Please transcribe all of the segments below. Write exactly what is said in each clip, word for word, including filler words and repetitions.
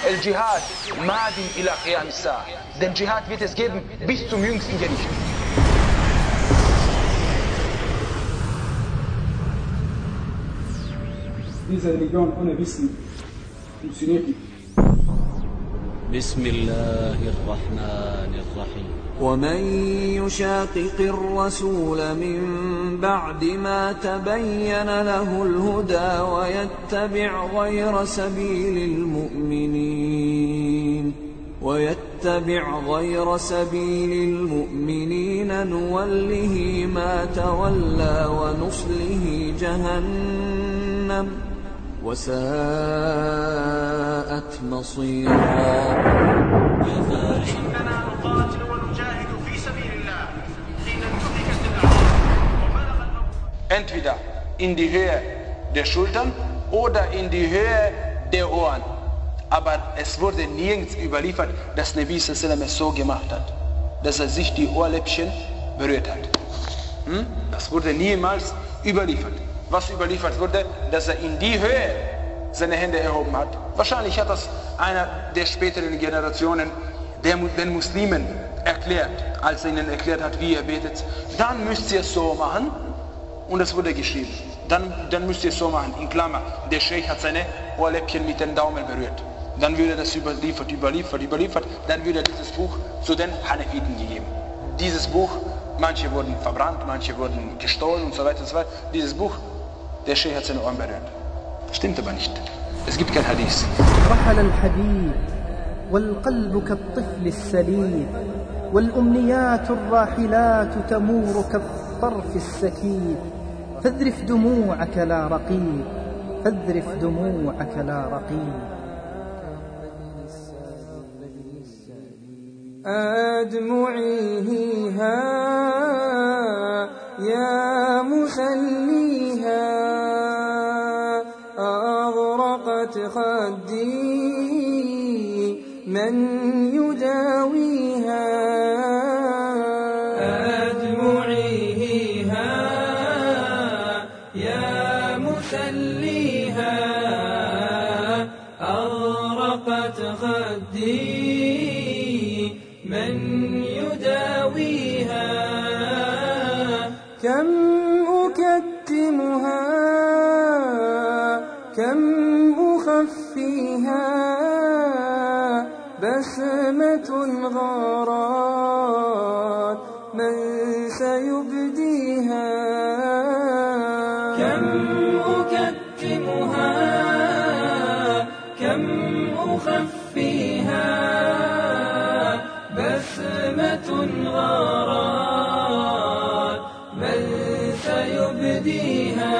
El Dschihad madin ila qiyam as-sa'a. Den Dschihad wird es geben bis zum jüngsten Gericht. Diese Religion ohne Wissen funktioniert nicht. بسم الله الرحمن الرحيم ومن يشاقق الرسول من بعد ما تبين له الهدى ويتبع غير سبيل المؤمنين ويتبع غير سبيل المؤمنين نوله ما تولى ونصله جهنم وساءت مصيرا. إننا نقاتل ونجاهد في سبيل الله حين انتهكت الأعراض وبلغ الموت. Entweder in die Höhe der Schultern oder in die Höhe der Ohren. Aber es wurde nirgends überliefert, dass Nabi sallallahu alaihi wasallam es so gemacht hat, dass er sich die Ohrläppchen berührt hat. Hm? Das wurde niemals überliefert. Was überliefert wurde, dass er in die Höhe seine Hände erhoben hat. Wahrscheinlich hat das einer der späteren Generationen der, den Muslimen erklärt, als er ihnen erklärt hat, wie er betet. Dann müsst ihr es so machen, und es wurde geschrieben. Dann, dann müsst ihr es so machen, in Klammer, der Scheich hat seine Ohrläppchen mit dem Daumen berührt. Dann würde das überliefert, überliefert, überliefert, dann würde dieses Buch zu den Hanefiten gegeben. Dieses Buch, manche wurden verbrannt, manche wurden gestohlen und so weiter und so weiter. Dieses Buch, der Scheich hat seine Ohren berührt. Das stimmt aber nicht. Es gibt kein Hadith. رحل الحديث والقلب كالطفل السليم والأمنيات الراحلات تمور كالطرف السكين فاذرف دموعك لا رقيب فاذرف دموعك لا رقيب. أدمعي ها يا مسليها أغرقت خدي من يداويها. أدمعي ها يا مسليها أغرقت خدي من يداويها. كم أكتمها كم أخفيها بسمة غارات من سيبديها. كم أكتمها كم أخفيها بسمة غارات من سيبديها.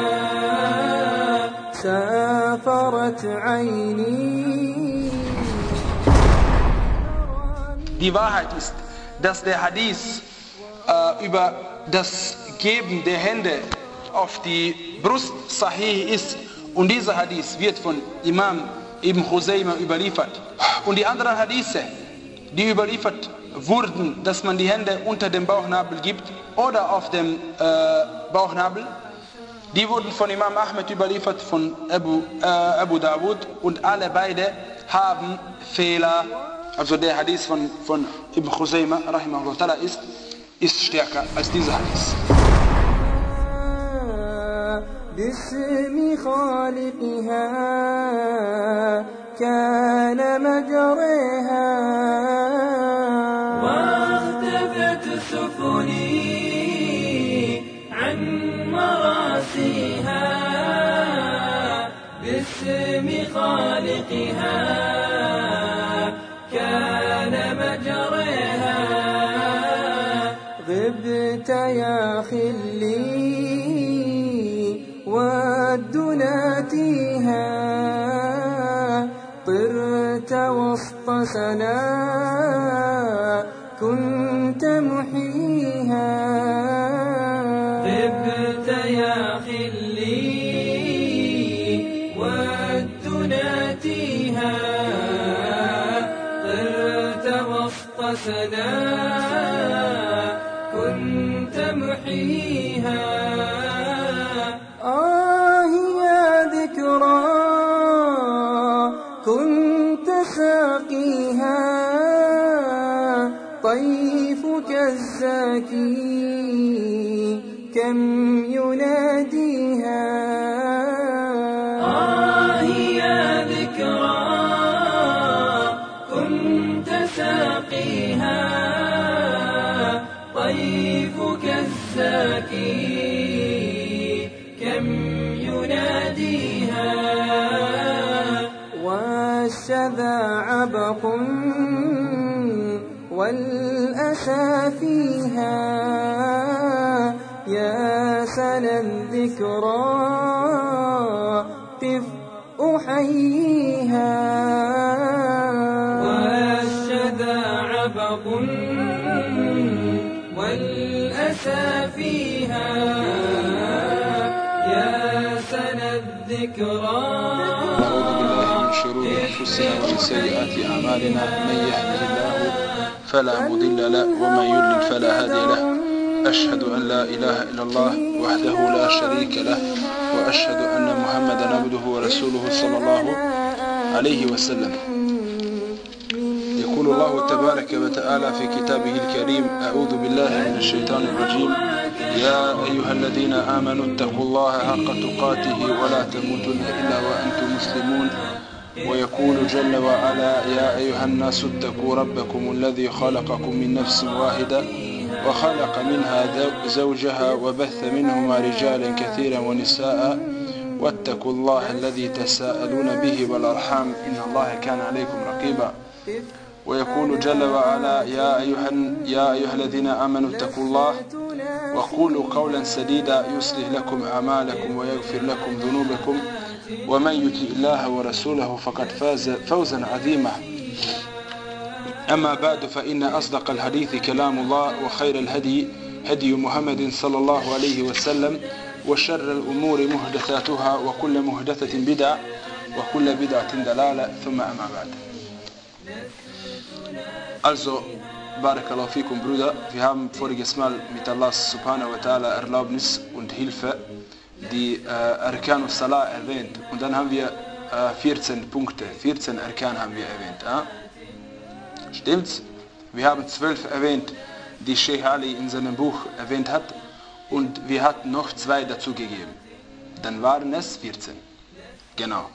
سافرت عيني. Die Wahrheit ist, dass der Hadith äh, über das Geben der Hände auf die Brust sahih ist. Und dieser Hadith wird von Imam Ibn Khuzaymah überliefert. Und die anderen Hadithe, die überliefert wurden, dass man die Hände unter dem Bauchnabel gibt oder auf dem äh, Bauchnabel, die wurden von Imam Ahmed überliefert, von Abu, äh, Abu Dawud, und alle beide haben Fehler. Also der Hadith von, von Ibn Khuzaymah rahimahullah ta'ala ist, ist stärker als dieser Hadith. باسم خالقها كان مجريها واختفت سفني عن مراسيها. باسم خالقها كان مجريها. غبت يا خلي ودناتيها طرت وسط سنا كنت محيها. غبت يا خلي ودناتيها طرت وسط سنا كنت محيها. آه يا ذكرى كنت سا طيفك الزاكي كم يناديها آه يا ذكرى كنت ساقيها طيفك الزاكي كم يناديها والشذا عبق والأسى فيها يا سنا الذكرى قف أحييها والشذا عبق والأسى فيها يا سنا الذكرى شرور أنفسنا ومن سيئات أعمالنا من يهده الله فلا مضل له ومن يضلل فلا هادي له أشهد أن لا إله إلا الله وحده لا شريك له وأشهد أن محمدا عبده ورسوله صلى الله عليه وسلم. يقول الله تبارك وتعالى في كتابه الكريم: أعوذ بالله من الشيطان الرجيم. يا أيها الذين آمنوا اتقوا الله حق تقاته ولا تموتن إلا وأنتم مسلمون. ويقول جل وعلا: يا أيها الناس اتقوا ربكم الذي خلقكم من نفس واحدة وخلق منها زوجها وبث منهما رجالا كثيرا ونساء واتقوا الله الذي تساءلون به والأرحام إن الله كان عليكم رقيبا. ويقول جل وعلا: يا أيها, يا أيها الذين آمنوا اتقوا الله وقولوا قولا سديدا يصلح لكم أعمالكم ويغفر لكم ذنوبكم ومن يطع الله ورسوله فقد فاز فوزا عظيما. أما بعد، فإن أصدق الحديث كلام الله وخير الهدي هدي محمد صلى الله عليه وسلم وشر الأمور محدثاتها وكل محدثة بدعة وكل بدعة ضلالة ثم أما بعد. Also, Barakallahu fikum, Brüder, wir haben voriges Mal mit Allah subhanahu wa ta'ala Erlaubnis und Hilfe die äh, Arkan Salah erwähnt. Und dann haben wir äh, vierzehn Punkte, vierzehn Arkan haben wir erwähnt. Ja? Stimmt's? Wir haben zwölf erwähnt, die Sheikh Ali in seinem Buch erwähnt hat. Und wir hatten noch zwei dazu gegeben. Dann waren es vierzehn. Genau.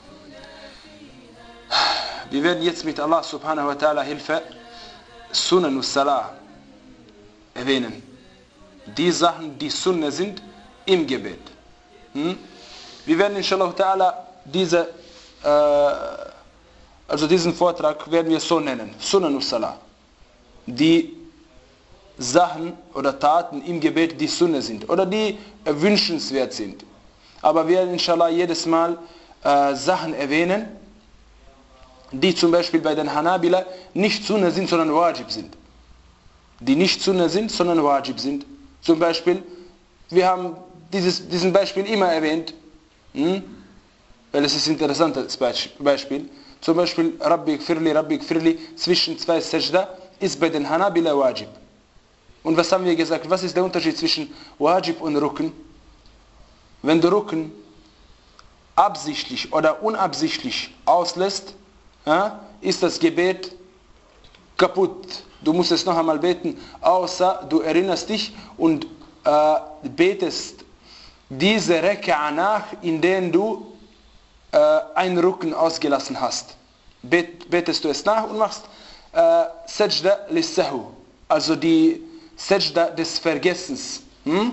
Wir werden jetzt mit Allah subhanahu wa ta'ala Hilfe Sunan al-Salah erwähnen. Die Sachen, die Sunna sind im Gebet. Hm? Wir werden inshallah ta'ala diese, äh, also diesen Vortrag werden wir so nennen, Sunan al-Salah. Die Sachen oder Taten im Gebet, die Sunna sind oder die äh, wünschenswert sind. Aber wir werden inshallah jedes Mal äh, Sachen erwähnen, die zum Beispiel bei den Hanabila nicht Sunna sind, sondern Wajib sind. Die nicht Sunna sind, sondern Wajib sind. Zum Beispiel, wir haben dieses diesen Beispiel immer erwähnt, hm? Weil es ist ein interessantes Beispiel. Zum Beispiel, Rabbi gfirli, Rabbi gfirli, zwischen zwei Sajda ist bei den Hanabila Wajib. Und was haben wir gesagt? Was ist der Unterschied zwischen Wajib und Rukn? Wenn du Rukn absichtlich oder unabsichtlich auslässt, ja, ist das Gebet kaputt. Du musst es noch einmal beten, außer du erinnerst dich und äh, betest diese Reka'a nach, in denen du äh, einen Rücken ausgelassen hast. Bet, betest du es nach und machst äh, Sajda lis-Sahu, also die Sajda des Vergessens. Hm?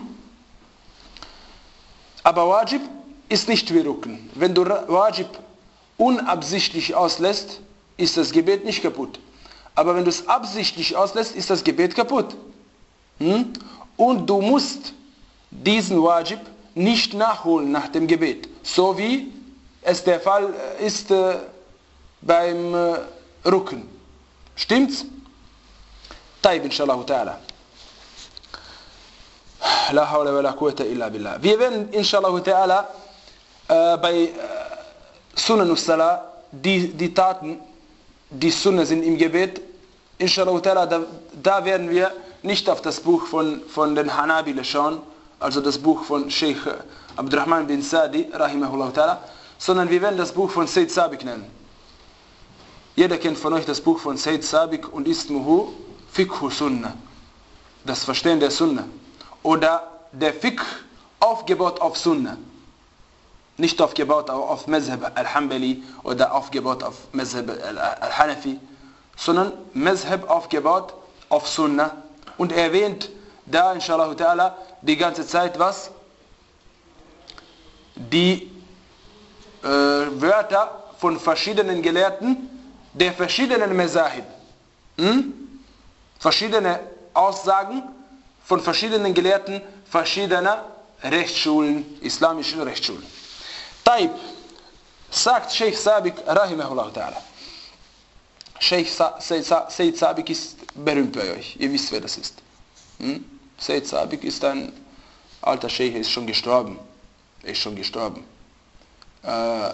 Aber Wajib ist nicht wie Rücken. Wenn du Wajib unabsichtlich auslässt, ist das Gebet nicht kaputt. Aber wenn du es absichtlich auslässt, ist das Gebet kaputt. Hm? Und du musst diesen Wajib nicht nachholen nach dem Gebet. So wie es der Fall ist äh, beim äh, Rücken. Stimmt's? Taib, inshallah ta'ala. La hawla wa la quwwata illa billah. Wir werden inshallah ta'ala äh, bei äh, Sunan al-Salah, die, die Taten, die Sunna sind im Gebet, inshallah ta'ala, da, da werden wir nicht auf das Buch von, von den Hanabila schauen, also das Buch von Sheikh Abdurrahman bin Sadi, rahimahullah ta'ala, sondern wir werden das Buch von Sayyid Sabiq nennen. Jeder kennt von euch das Buch von Sayyid Sabiq und Ismuhu Fiqh Sunnah, das Verstehen der Sunnah, oder der Fiqh aufgebaut auf Sunnah, nicht aufgebaut auf Mazhab al-Hanbali oder aufgebaut auf Mazhab al-Hanafi, sondern Mazhab aufgebaut auf Sunnah, und er erwähnt da inshallah ta'ala die ganze Zeit was? Die äh, Wörter von verschiedenen Gelehrten der verschiedenen Mazahib. Hm? Verschiedene Aussagen von verschiedenen Gelehrten verschiedener Rechtsschulen, islamischen Rechtsschulen. Taib, sagt Sheikh Sabiq rahimahullah ta'ala. Sheikh Sa Sa Sayyid Sabiq ist berühmt bei euch, ihr wisst, wer das ist. Hm? Sayyid Sabiq ist ein alter Sheikh, er ist schon gestorben. Er ist schon gestorben. Äh,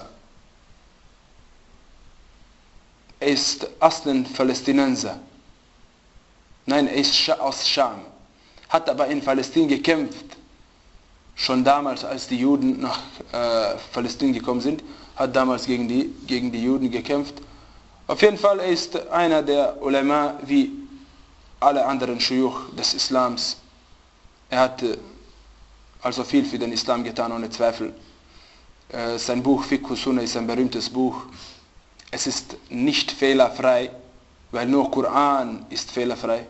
er ist Aslen Palästinenser. Nein, er ist aus Scham. Hat aber in Palästina gekämpft. Schon damals, als die Juden nach äh, Palästina gekommen sind, hat damals gegen die, gegen die Juden gekämpft. Auf jeden Fall, er ist einer der Ulama, wie alle anderen Shuyukh des Islams. Er hat äh, also viel für den Islam getan, ohne Zweifel. Äh, sein Buch Fiqh Sunnah ist ein berühmtes Buch. Es ist nicht fehlerfrei, weil nur Koran ist fehlerfrei.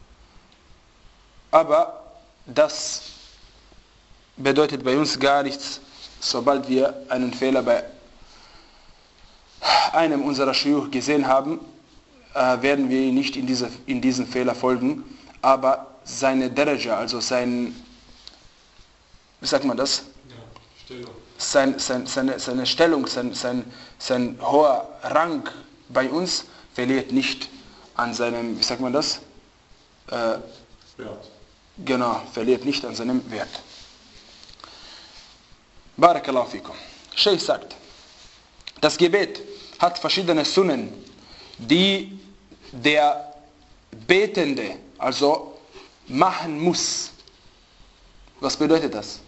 Aber das bedeutet bei uns gar nichts. Sobald wir einen Fehler bei einem unserer Shuyukh gesehen haben, äh, werden wir nicht in, diese, in diesen Fehler folgen. Aber seine Daraja, also sein, wie sagt man das? Sein, sein, seine, seine Stellung, sein, sein, sein hoher Rang bei uns verliert nicht an seinem, wie sagt man das? Äh, Wert. Genau, verliert nicht an seinem Wert. Barakallahu fikum. Sheikh sagt, das Gebet hat verschiedene Sunnen, die der Betende also machen muss. Was bedeutet das?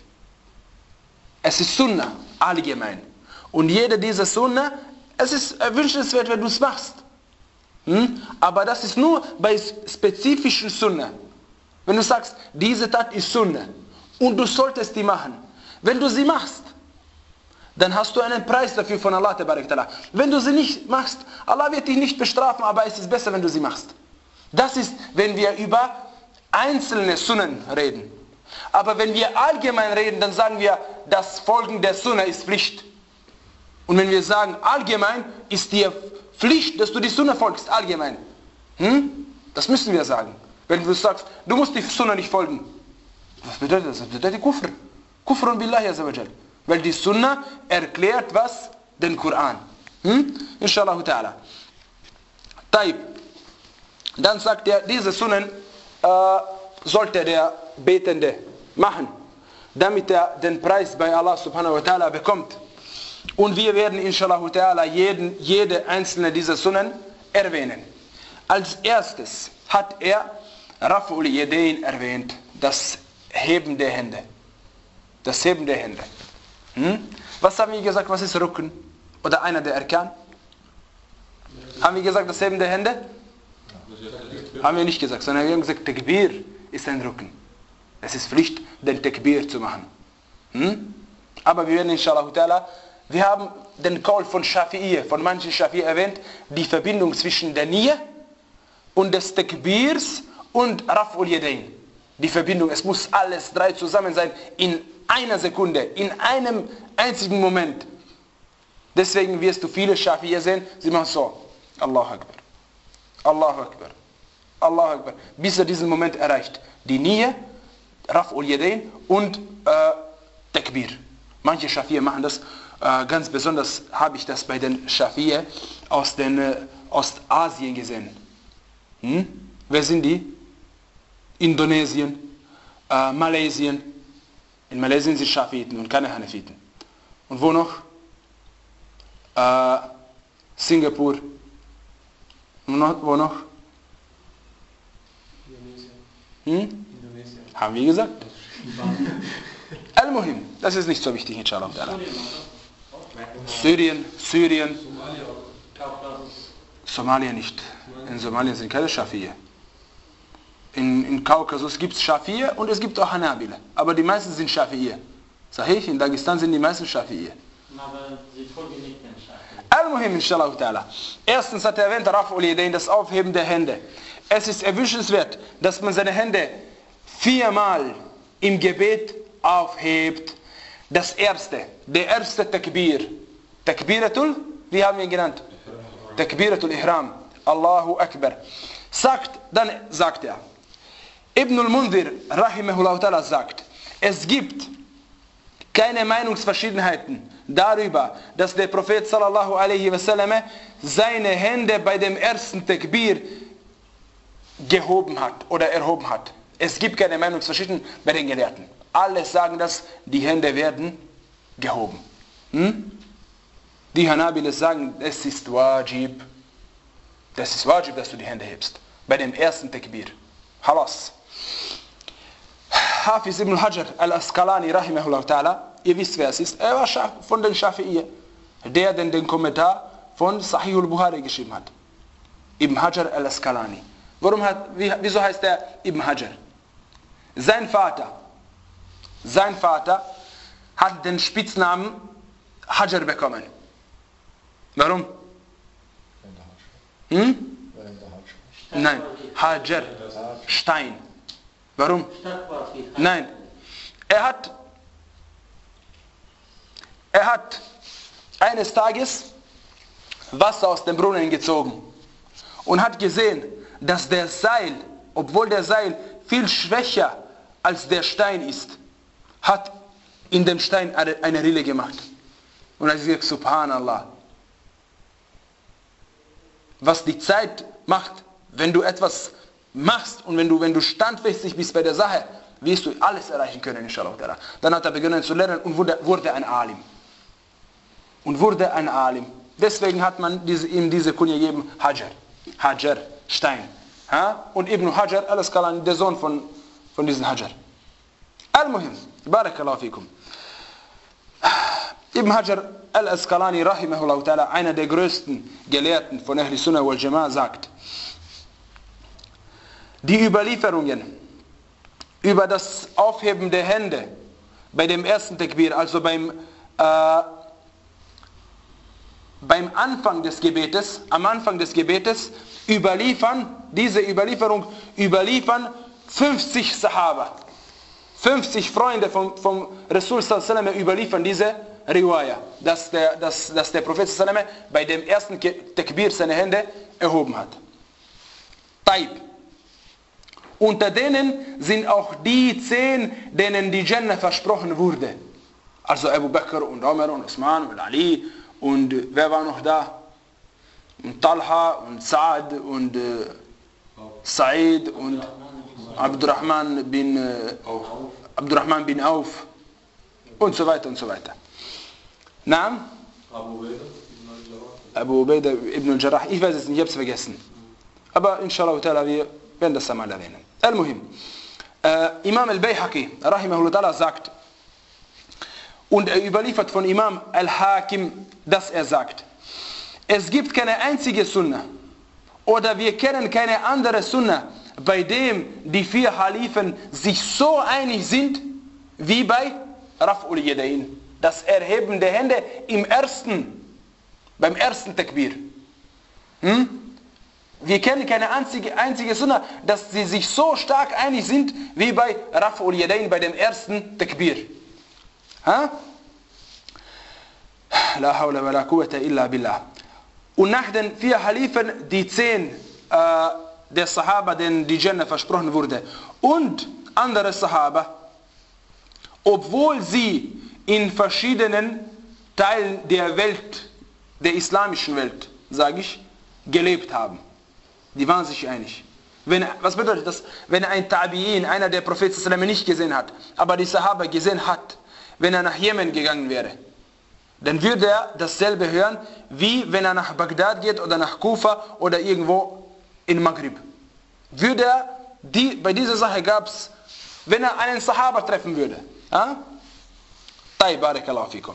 Es ist Sunnah, allgemein. Und jede dieser Sunnah, es ist wünschenswert, wenn du es machst. Hm? Aber das ist nur bei spezifischen Sunnah. Wenn du sagst, diese Tat ist Sunnah und du solltest die machen. Wenn du sie machst, dann hast du einen Preis dafür von Allah. Wenn du sie nicht machst, Allah wird dich nicht bestrafen, aber es ist besser, wenn du sie machst. Das ist, wenn wir über einzelne Sunnen reden. Aber wenn wir allgemein reden, dann sagen wir, das Folgen der Sunnah ist Pflicht. Und wenn wir sagen, allgemein ist dir Pflicht, dass du die Sunnah folgst, allgemein. Hm? Das müssen wir sagen. Wenn du sagst, du musst die Sunnah nicht folgen. Was bedeutet das? Das bedeutet Kufr. Kufr billahi azza wa jal. Weil die Sunnah erklärt was? Den Koran. Hm? Inshallah ta'ala. Taib. Dann sagt er, diese Sunnen äh, sollte der Betende machen, damit er den Preis bei Allah subhanahu wa ta'ala bekommt. Und wir werden inshallah ta'ala jeden, jede einzelne dieser Sunnen erwähnen. Als erstes hat er Raf'ul Yadayn erwähnt, das Heben der Hände. Das Heben der Hände. Hm? Was haben wir gesagt, was ist Rücken? Oder einer der Arkan? Haben wir gesagt, das Heben der Hände? Haben wir nicht gesagt, sondern wir haben gesagt, Takbir ist ein Rücken. Es ist Pflicht, den Takbir zu machen. Hm? Aber wir werden inshallah ta'ala, wir haben den Qaul von Shafi'iyya, von manchen Shafi'iyya erwähnt, die Verbindung zwischen der Niyya und des Takbirs und Raf'ul Yadayn. Die Verbindung, es muss alles drei zusammen sein, in einer Sekunde, in einem einzigen Moment. Deswegen wirst du viele Shafi'iyya sehen, sie machen so, Allahu Akbar, Allahu Akbar, Allahu Akbar, bis er diesen Moment erreicht. Die Niyya, Raf'ul Yadayn und äh, Takbir. Manche Shafi'iyya machen das, äh, ganz besonders habe ich das bei den Shafi'iyya aus den äh, Ostasien gesehen. Hm? Wer sind die? Indonesien, äh, Malaysien. In Malaysien sind Shafiiten und keine Hanafiten. Und wo noch? Äh, Singapur. Und noch, wo noch? Hm? Haben wir gesagt? Al-Muhim, das ist nicht so wichtig, inshallah. Syrien, in, in Kaukasus gibt es Schafi'iyya und es gibt auch Hanabila. Aber die meisten sind Schafi'iyya. Sahih, in Dagestan sind die meisten Schafi'iyya. Aber sie folgen nicht den Schafi'iyya. Al-Muhim, inshallah ta'ala. Erstens hat er erwähnt, Raf'ul Yadayn, das Aufheben der Hände. Es ist erwünschenswert, dass man seine Hände viermal im Gebet aufhebt. Das erste, der erste Takbir. Takbiratul, wie haben wir ihn genannt? Takbiratul Ihram. Allahu Akbar. Sagt, dann sagt er, Ibn al-Mundhir, rahimahullah ta'ala, sagt, es gibt keine Meinungsverschiedenheiten darüber, dass der Prophet sallallahu alaihi wasallam seine Hände bei dem ersten Takbir gehoben hat oder erhoben hat. Es gibt keine Meinungsverschiedenheiten bei den Gelehrten. Alle sagen das, die Hände werden gehoben. Hm? Die Hanabiles sagen, es ist wajib. Das ist wajib, dass du die Hände hebst. Bei dem ersten Takbir. Halas. Hafiz ibn Hajar al-Asqalani, rahimahullah ta'ala, ihr wisst, wer es ist. Er war von den Schafi'iyya. Der, der den Kommentar von Sahih al-Bukhari geschrieben hat. Ibn Hajar al-Asqalani. Warum hat, wieso heißt er Ibn Hajar? Sein Vater, sein Vater hat den Spitznamen Hajar bekommen. Warum? Hm? Nein, Hajar, Stein. Warum? Nein, er hat, er hat eines Tages Wasser aus dem Brunnen gezogen und hat gesehen, dass der Seil, obwohl der Seil viel schwächer als der Stein ist, hat in dem Stein eine Rille gemacht. Und er hat gesagt, Subhanallah. Was die Zeit macht, wenn du etwas machst und wenn du, wenn du standfestig bist bei der Sache, wirst du alles erreichen können, inshallah. Dann hat er begonnen zu lernen und wurde, wurde ein Alim. Und wurde ein Alim. Deswegen hat man diese, ihm diese Kunja gegeben, Hajar. Hajar, Stein. Ha? Und Ibn Hajar al-Asqalani, der Sohn von, von diesem Hajar. Al-Muhim, Barakallahu fikum. Ibn Hajar al-Asqalani, rahimahullah ta'ala, einer der größten Gelehrten von Ahl Sunnah wal Jama'ah, sagt, die Überlieferungen über das Aufheben der Hände bei dem ersten Takbir, also beim, äh, beim Anfang des Gebetes, am Anfang des Gebetes, überliefern, diese Überlieferung überliefern fünfzig Sahaba. fünfzig Freunde vom, vom Rasul sallallahu alaihi wasallam überliefern diese Riwaya, dass der, dass, dass der Prophet sallallahu alaihi wasallam bei dem ersten Takbir seine Hände erhoben hat. Taib. Unter denen sind auch die zehn, denen die Jannah versprochen wurde. Also Abu Bakr und Umar und Osman und Ali und wer war noch da? Und Talha und Saad und äh, Said und Abdurrahman bin, äh, Abdurrahman bin Auf und so weiter und so weiter. Naam? Abu Ubaidah ibn al-Jarrah. Ich weiß es nicht, ich habe es vergessen. Aber inshallah wir werden das einmal erwähnen. Al-Muhim. Äh, Imam al-Bayhaqi, rahimahullah ta'ala, sagt, und er überliefert von Imam al-Hakim, dass er sagt, es gibt keine einzige Sunna oder wir kennen keine andere Sunna, bei dem die vier Halifen sich so einig sind, wie bei Raf'ul Yadayn, das Erheben der Hände im ersten, beim ersten Takbir. Hm? Wir kennen keine einzige, einzige Sunna, dass sie sich so stark einig sind, wie bei Raf'ul Yadayn, bei dem ersten Takbir. Ha? La hawla wa la quwwata illa billah. Und nach den vier Halifen, die zehn äh, der Sahaba, denen die Jannah versprochen wurde, und andere Sahaba, obwohl sie in verschiedenen Teilen der Welt, der islamischen Welt, sage ich, gelebt haben. Die waren sich einig. Wenn, was bedeutet das? Wenn ein Tabi'in, einer der Propheten nicht gesehen hat, aber die Sahaba gesehen hat, wenn er nach Jemen gegangen wäre, dann würde er dasselbe hören, wie wenn er nach Bagdad geht oder nach Kufa oder irgendwo in Maghrib. Würde er, die, bei dieser Sache gab es, wenn er einen Sahaba treffen würde. Taib, barakallahu fikum.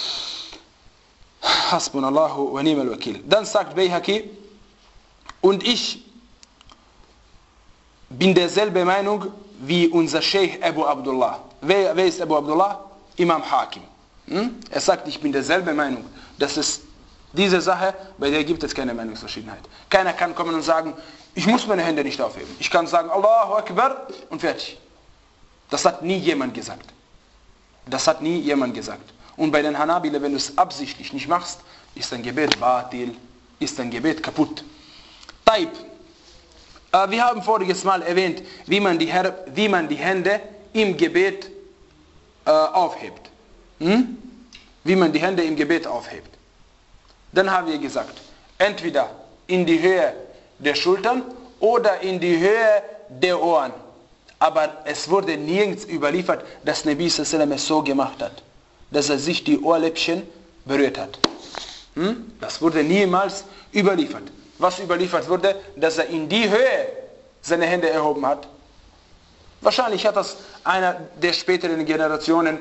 Hasbunallahu wa ni'mal wakil. Dann sagt Bayhaqi, und ich bin derselben Meinung wie unser Sheikh Abu Abdullah. Wer, wer ist Abu Abdullah? Imam Hakim. Hm? Er sagt, ich bin derselben Meinung. Das ist diese Sache, bei der gibt es keine Meinungsverschiedenheit. Keiner kann kommen und sagen, ich muss meine Hände nicht aufheben. Ich kann sagen, Allahu Akbar und fertig. Das hat nie jemand gesagt. Das hat nie jemand gesagt. Und bei den Hanabila, wenn du es absichtlich nicht machst, ist dein Gebet batil, ist dein Gebet kaputt. Taib. Äh, wir haben voriges Mal erwähnt, wie man die, Her- wie man die Hände im Gebet äh, aufhebt. Hm? Wie man die Hände im Gebet aufhebt. Dann haben wir gesagt, entweder in die Höhe der Schultern oder in die Höhe der Ohren. Aber es wurde nirgends überliefert, dass Nabi sallallahu alaihi wasallam es so gemacht hat, dass er sich die Ohrläppchen berührt hat. Hm? Das wurde niemals überliefert. Was überliefert wurde, dass er in die Höhe seine Hände erhoben hat. Wahrscheinlich hat das einer der späteren Generationen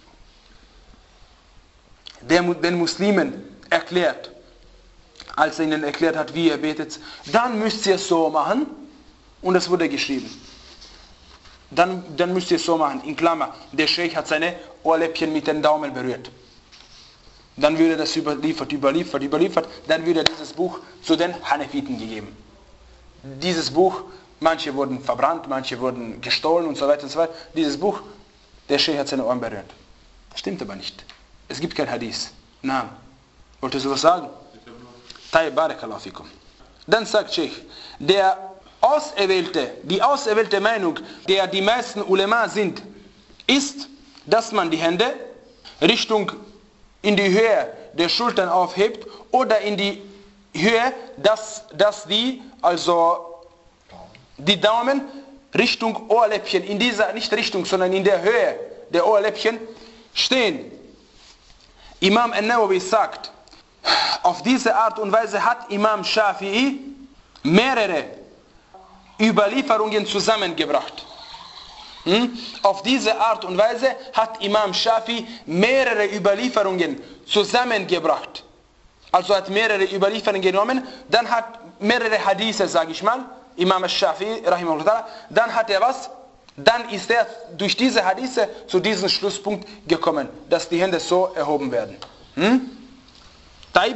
der, den Muslimen erklärt, als er ihnen erklärt hat, wie er betet. Dann müsst ihr es so machen, und es wurde geschrieben. Dann, dann müsst ihr es so machen, in Klammer, der Sheikh hat seine Ohrläppchen mit den Daumen berührt. Dann würde das überliefert, überliefert, überliefert, dann würde dieses Buch zu den Hanefiten gegeben. Dieses Buch, manche wurden verbrannt, manche wurden gestohlen und so weiter und so weiter. Dieses Buch, der Sheikh hat seine Ohren berührt. Das stimmt aber nicht. Es gibt kein Hadith. Nein. Wolltest du was sagen? Tayyib, barakallahu fikum. Dann sagt Sheikh, der auserwählte, die auserwählte Meinung, der die meisten Ulema sind, ist, dass man die Hände Richtung in die Höhe der Schultern aufhebt oder in die Höhe, dass, dass die, also die Daumen Richtung Ohrläppchen, in dieser, nicht Richtung, sondern in der Höhe der Ohrläppchen stehen. Imam An-Nawawi sagt, auf diese Art und Weise hat Imam Shafi'i mehrere Überlieferungen zusammengebracht. Hm? Auf diese Art und Weise hat Imam Shafi'i mehrere Überlieferungen zusammengebracht. Also hat mehrere Überlieferungen genommen, dann hat mehrere Hadithe, sage ich mal, Imam Shafi'i, rahimahullah, dann hat er was? Dann ist er durch diese Hadithe zu diesem Schlusspunkt gekommen, dass die Hände so erhoben werden. Hm? Taib.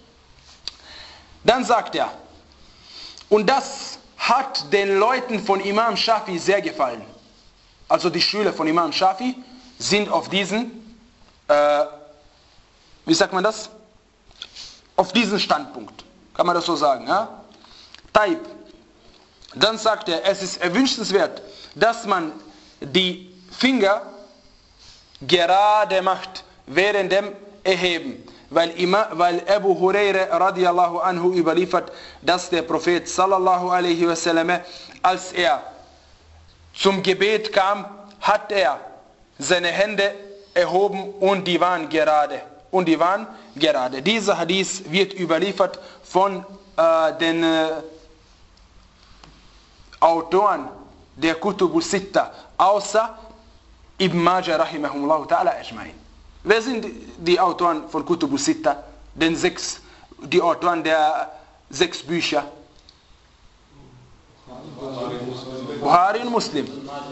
Dann sagt er, und das hat den Leuten von Imam Shafi sehr gefallen. Also die Schüler von Imam Shafi sind auf diesen, äh, wie sagt man das? Auf diesen Standpunkt. Kann man das so sagen? Ja? Taib. Dann sagt er, es ist erwünschenswert, dass man die Finger gerade macht während dem Erheben. Weil, Ima, weil Abu Huraira radiallahu anhu überliefert, dass der Prophet sallallahu alaihi wasallam, als er zum Gebet kam, hat er seine Hände erhoben und die waren gerade. Und die waren gerade. Dieser Hadith wird überliefert von äh, den äh, Autoren der Kutubu Sitta, außer Ibn Majah rahimahumullah ta'ala ajma'in. Wer sind die Autoren von Kutubu Sitta? Den sechs, die Autoren der sechs Bücher? Buhari und Muslim.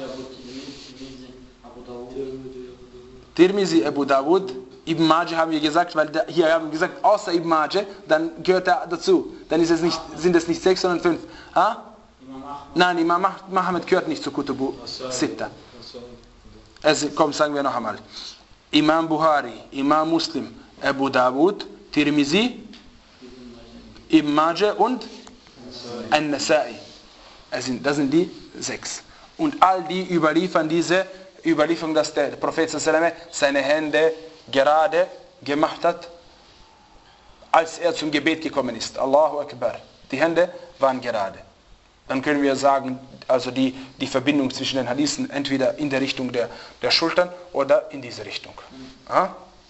Tirmizi, Abu Dawud, Ibn Majah haben wir gesagt, weil da, hier haben wir gesagt, außer Ibn Majah, dann gehört er dazu. Dann ist es nicht, sind es nicht sechs, sondern fünf. Ha? Nein, Imam Ahmed gehört nicht zu Kutubu Sitta. Also, komm, sagen wir noch einmal. Imam Buhari, Imam Muslim, Abu Dawud, Tirmizi, Ibn Majah und An-Nasa'i. Also, das sind die sechs. Und all die überliefern diese Überlieferung, dass der Prophet seine Hände gerade gemacht hat, als er zum Gebet gekommen ist. Allahu Akbar. Die Hände waren gerade. Dann können wir sagen, also die, die Verbindung zwischen den Hadithen entweder in der Richtung der, der Schultern oder in diese Richtung. Ah?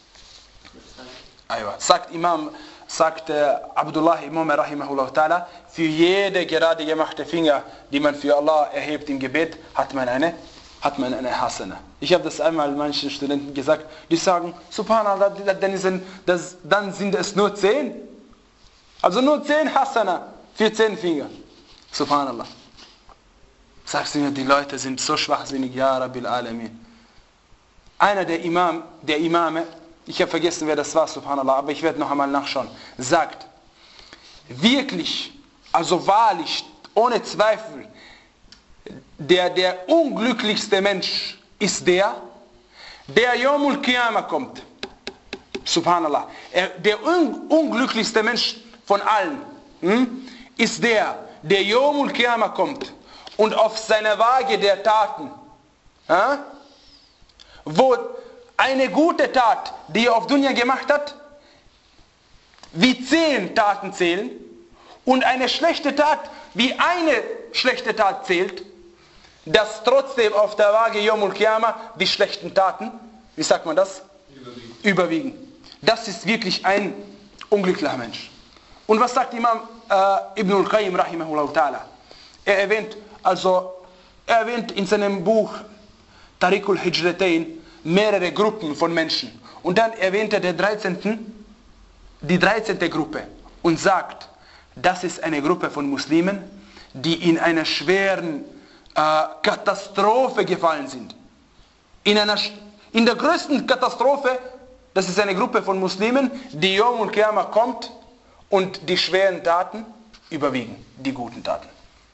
Sagt Imam, sagt äh, Abdullah Imam rahimahullah ta'ala, für jede gerade gemachte Finger, die man für Allah erhebt im Gebet, hat man eine, hat man eine Hasana. Ich habe das einmal manchen Studenten gesagt, die sagen, Subhanallah, dann sind, das, dann sind es nur zehn. Also nur zehn Hasana für zehn Finger. Subhanallah. Sagst du mir, die Leute sind so schwachsinnig, ja Rabbil Alamin. Einer der, Imam, der Imame, ich habe vergessen, wer das war, subhanallah, aber ich werde noch einmal nachschauen, sagt, wirklich, also wahrlich, ohne Zweifel, der, der unglücklichste Mensch ist der, der Yawmul Qiyamah kommt. Subhanallah. Er, der un, unglücklichste Mensch von allen hm, ist der, der Yawmul Qiyamah kommt und auf seiner Waage der Taten, äh, wo eine gute Tat, die er auf Dunya gemacht hat, wie zehn Taten zählen und eine schlechte Tat wie eine schlechte Tat zählt, dass trotzdem auf der Waage Yawmul Qiyamah die schlechten Taten, wie sagt man das? Überwiegen. Überwiegen. Das ist wirklich ein unglücklicher Mensch. Und was sagt Imam äh, Ibn al-Qayyim rahimahullah ta'ala? Er erwähnt, also, er erwähnt in seinem Buch Tariqul Hijratain mehrere Gruppen von Menschen. Und dann erwähnt er der dreizehnten die dreizehnte Gruppe und sagt, das ist eine Gruppe von Muslimen, die in einer schweren äh, Katastrophe gefallen sind. In, einer, in der größten Katastrophe, das ist eine Gruppe von Muslimen, die Yawmul Qiyamah kommt und die schweren Taten überwiegen, die guten Taten.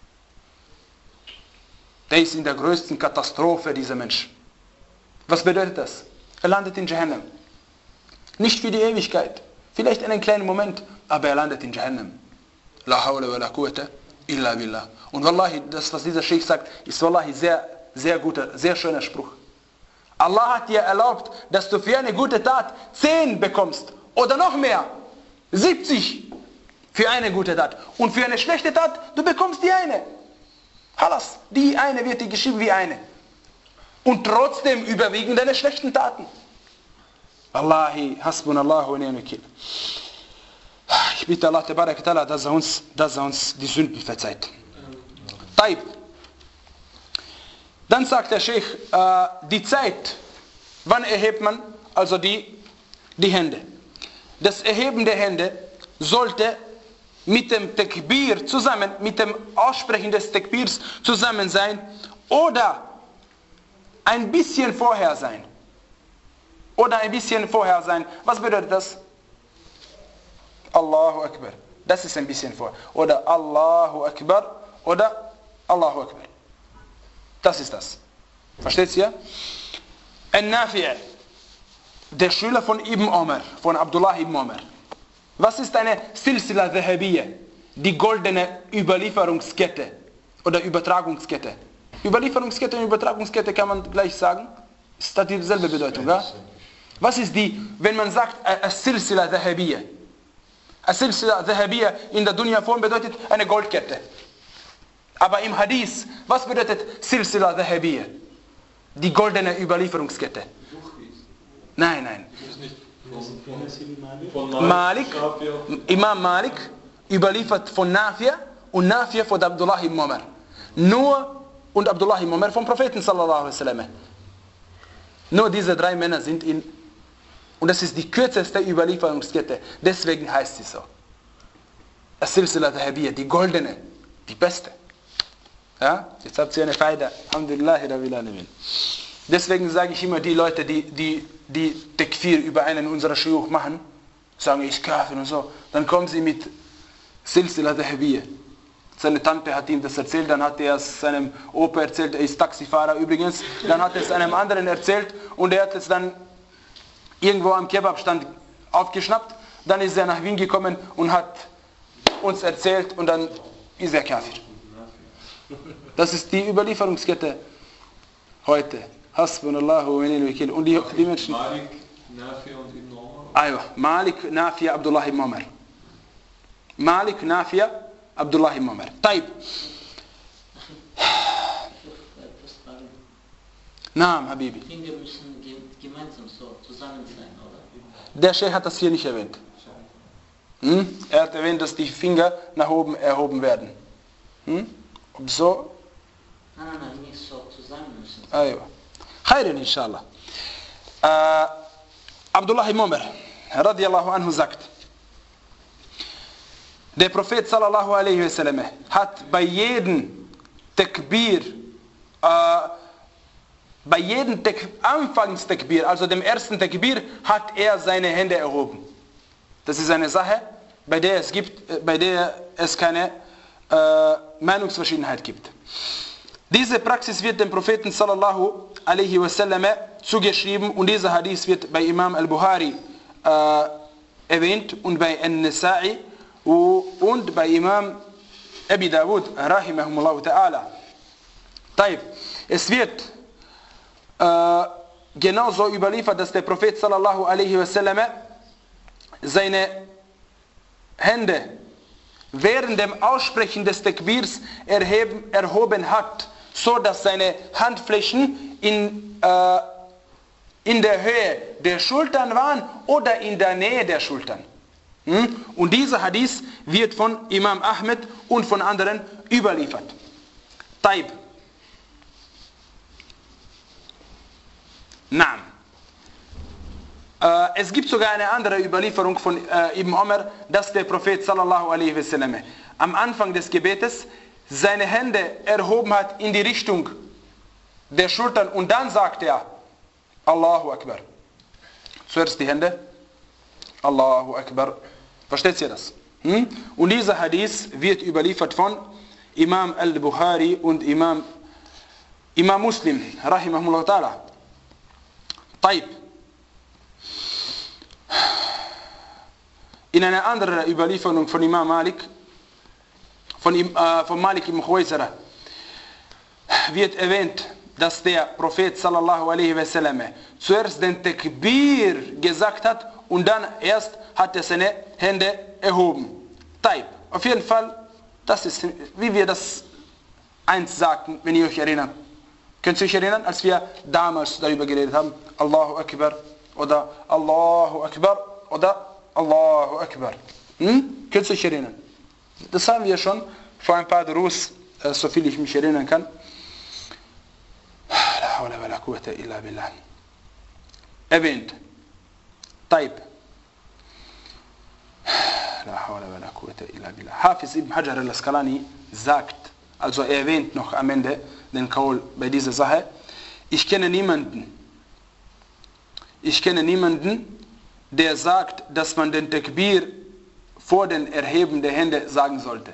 Der ist in der größten Katastrophe, dieser Mensch. Was bedeutet das? Er landet in Jahannam. Nicht für die Ewigkeit, vielleicht einen kleinen Moment, aber er landet in Jahannam. La hawla wa la quwwata illa billah. Und wallahi, das was dieser Sheikh sagt, ist wallahi sehr, sehr guter, sehr schöner Spruch. Allah hat dir erlaubt, dass du für eine gute Tat zehn bekommst oder noch mehr, siebzig für eine gute Tat. Und für eine schlechte Tat, du bekommst die eine. Halas, die eine wird dir geschrieben wie eine. Und trotzdem überwiegen deine schlechten Taten. Wallahi, hasbunallahu wa ni'mal wakeel. Ich bitte Allah, dass er uns, dass er uns die Sünden verzeiht. Taib. Dann sagt der Sheikh, äh, die Zeit, wann erhebt man also die, die Hände? Das Erheben der Hände sollte mit dem Takbir zusammen, mit dem Aussprechen des Takbirs zusammen sein oder ein bisschen vorher sein. Oder ein bisschen vorher sein. Was bedeutet das? Allahu Akbar. Das ist ein bisschen vor. Oder Allahu Akbar oder Allahu Akbar. Das ist das. Versteht ihr? An-Nafi', der Schüler von Ibn Umar, von Abdullah ibn Umar. Was ist eine Silsila Dhahabiyya? Die goldene Überlieferungskette oder Übertragungskette. Überlieferungskette und Übertragungskette kann man gleich sagen. Ist das dieselbe Bedeutung, ja? Was ist die, wenn man sagt As-Silsila Dhahabiyya? As-Silsila Dhahabiyya in der Dunya-Form bedeutet eine Goldkette. Aber im Hadith, was bedeutet Silsila Dhahabiyya? Die goldene Überlieferungskette. Nein, nein. Malik, Imam Malik überliefert von Nafi' und Nafi' von Abdullah ibn Umar. Nur und Abdullah ibn Umar vom Propheten sallallahu alaihi wasallam. Nur diese drei Männer sind in, und das ist die kürzeste Überlieferungskette. Deswegen heißt sie so. As-Silsila Dhahabiyya, die goldene, die beste. Ja, jetzt habt ihr eine Faida. Alhamdulillah, Rabbil Alamin. Deswegen sage ich immer, die Leute, die, die, die Tekfir über einen unserer Shuyukh machen, sagen, ich Kafir und so, dann kommen sie mit Silsila Dhahabiyya. Seine Tante hat ihm das erzählt, dann hat er es seinem Opa erzählt, er ist Taxifahrer übrigens, dann hat er es einem anderen erzählt und er hat es dann irgendwo am Kebabstand aufgeschnappt, dann ist er nach Wien gekommen und hat uns erzählt und dann ist er Kafir. Das ist die Überlieferungskette heute. Hasbunallahu wa ni'mal wakeel. Und die, die Menschen. Malik, Nafi und Ibn Umar. Aywa, Malik, Nafi, Abdullah ibn Umar. Malik, Nafi, Abdullah ibn Umar. Taib. Naam, Habibi. Finger müssen gemeinsam so zusammen sein, oder? Der Sheikh hat das hier nicht erwähnt. Hm? Er hat erwähnt, dass die Finger nach oben erhoben werden. Hm? Ob so? Nein, nein, nein, nicht so zusammen müssen. Aywa. Khairin, inshallah. Äh, Abdullah ibn Umar, radiallahu anhu, sagt, der Prophet sallallahu alaihi wasallam hat bei jedem Takbir äh, bei jedem Tek- Anfangstakbir, also dem ersten Takbir, hat er seine Hände erhoben. Das ist eine Sache, bei der es, gibt, bei der es keine äh, Meinungsverschiedenheit gibt. Diese Praxis wird dem Propheten sallallahu alaihi wasallam zugeschrieben und dieser Hadith wird bei Imam al-Bukhari äh, erwähnt und bei An-Nasa'i und bei Imam Abi Dawud rahimahumullah ta'ala. Es wird äh, genauso überliefert, dass der Prophet sallallahu alaihi wasallam seine Hände während dem Aussprechen des Takbirs erheben, erhoben hat, so dass seine Handflächen in, äh, in der Höhe der Schultern waren oder in der Nähe der Schultern. Hm? Und dieser Hadith wird von Imam Ahmed und von anderen überliefert. Taib. Naam. Äh, es gibt sogar eine andere Überlieferung von äh, Ibn Umar, dass der Prophet sallallahu alaihi wasallam am Anfang des Gebetes seine Hände erhoben hat in die Richtung der Schultern und dann sagt er Allahu Akbar. Zuerst die Hände. Allahu Akbar. Versteht ihr das? Hm? Und dieser Hadith wird überliefert von Imam al-Bukhari und Imam, Imam Muslim, rahimahullah ta'ala. Taib. In einer anderen Überlieferung von Imam Malik, von, äh, von Malik ibn Khuwaisara, wird erwähnt, dass der Prophet sallallahu alaihi wasallam zuerst den Takbir gesagt hat und dann erst hat er seine Hände erhoben. Taib. Auf jeden Fall, das ist, wie wir das einst sagten, wenn ihr euch erinnert. Könnt ihr euch erinnern, als wir damals darüber geredet haben? Allahu Akbar oder Allahu Akbar oder Allahu Akbar. Hm? Könnt ihr euch erinnern? Das haben wir schon vor ein paar Durus, äh, so viel ich mich erinnern kann. La hawla wa la quwwata illa billah. Erwähnt. Taib. La hawla wa la quwwata illa billah. Hafiz ibn Hajar al-Asqalani sagt, also er erwähnt noch am Ende den Kaul bei dieser Sache, ich kenne niemanden, ich kenne niemanden, der sagt, dass man den Takbir vor den Erheben der Hände sagen sollte.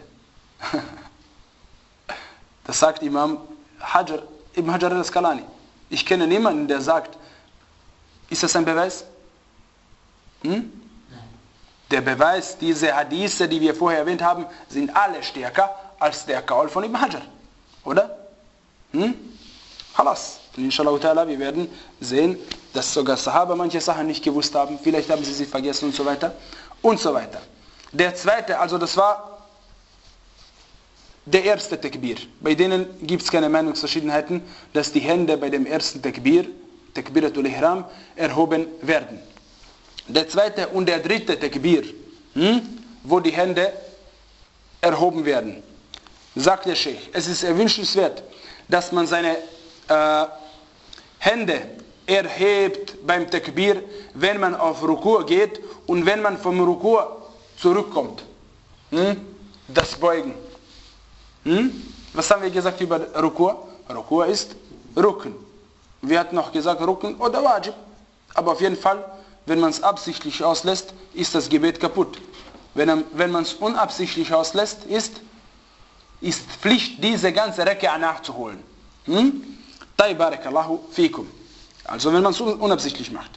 Das sagt Imam Hajar, Ibn Hajar al-Asqalani. Ich kenne niemanden, der sagt, ist das ein Beweis? Hm? Der Beweis, diese Hadithe, die wir vorher erwähnt haben, sind alle stärker als der Kaul von Ibn Hajar. Oder? Hm? Halas. Und inshallah ta'ala, wir werden sehen, dass sogar Sahaba manche Sachen nicht gewusst haben. Vielleicht haben sie sie vergessen und so weiter. Und so weiter. Der zweite, also das war der erste Takbir. Bei denen gibt es keine Meinungsverschiedenheiten, dass die Hände bei dem ersten Takbir, Takbiratul Ihram, erhoben werden. Der zweite und der dritte Takbir, hm, wo die Hände erhoben werden, sagt der Sheikh, es ist erwünschenswert, dass man seine äh, Hände erhebt beim Takbir, wenn man auf Rukur geht und wenn man vom Rukur zurückkommt. Hm? Das Beugen. Hm? Was haben wir gesagt über Rukur? Rukur ist Rücken. Wir hatten noch gesagt Rücken oder Wajib. Aber auf jeden Fall, wenn man es absichtlich auslässt, ist das Gebet kaputt. Wenn, wenn man es unabsichtlich auslässt, ist, ist Pflicht, diese ganze Reka'a nachzuholen. Hm? Barakallahu fikum. Also wenn man es unabsichtlich macht.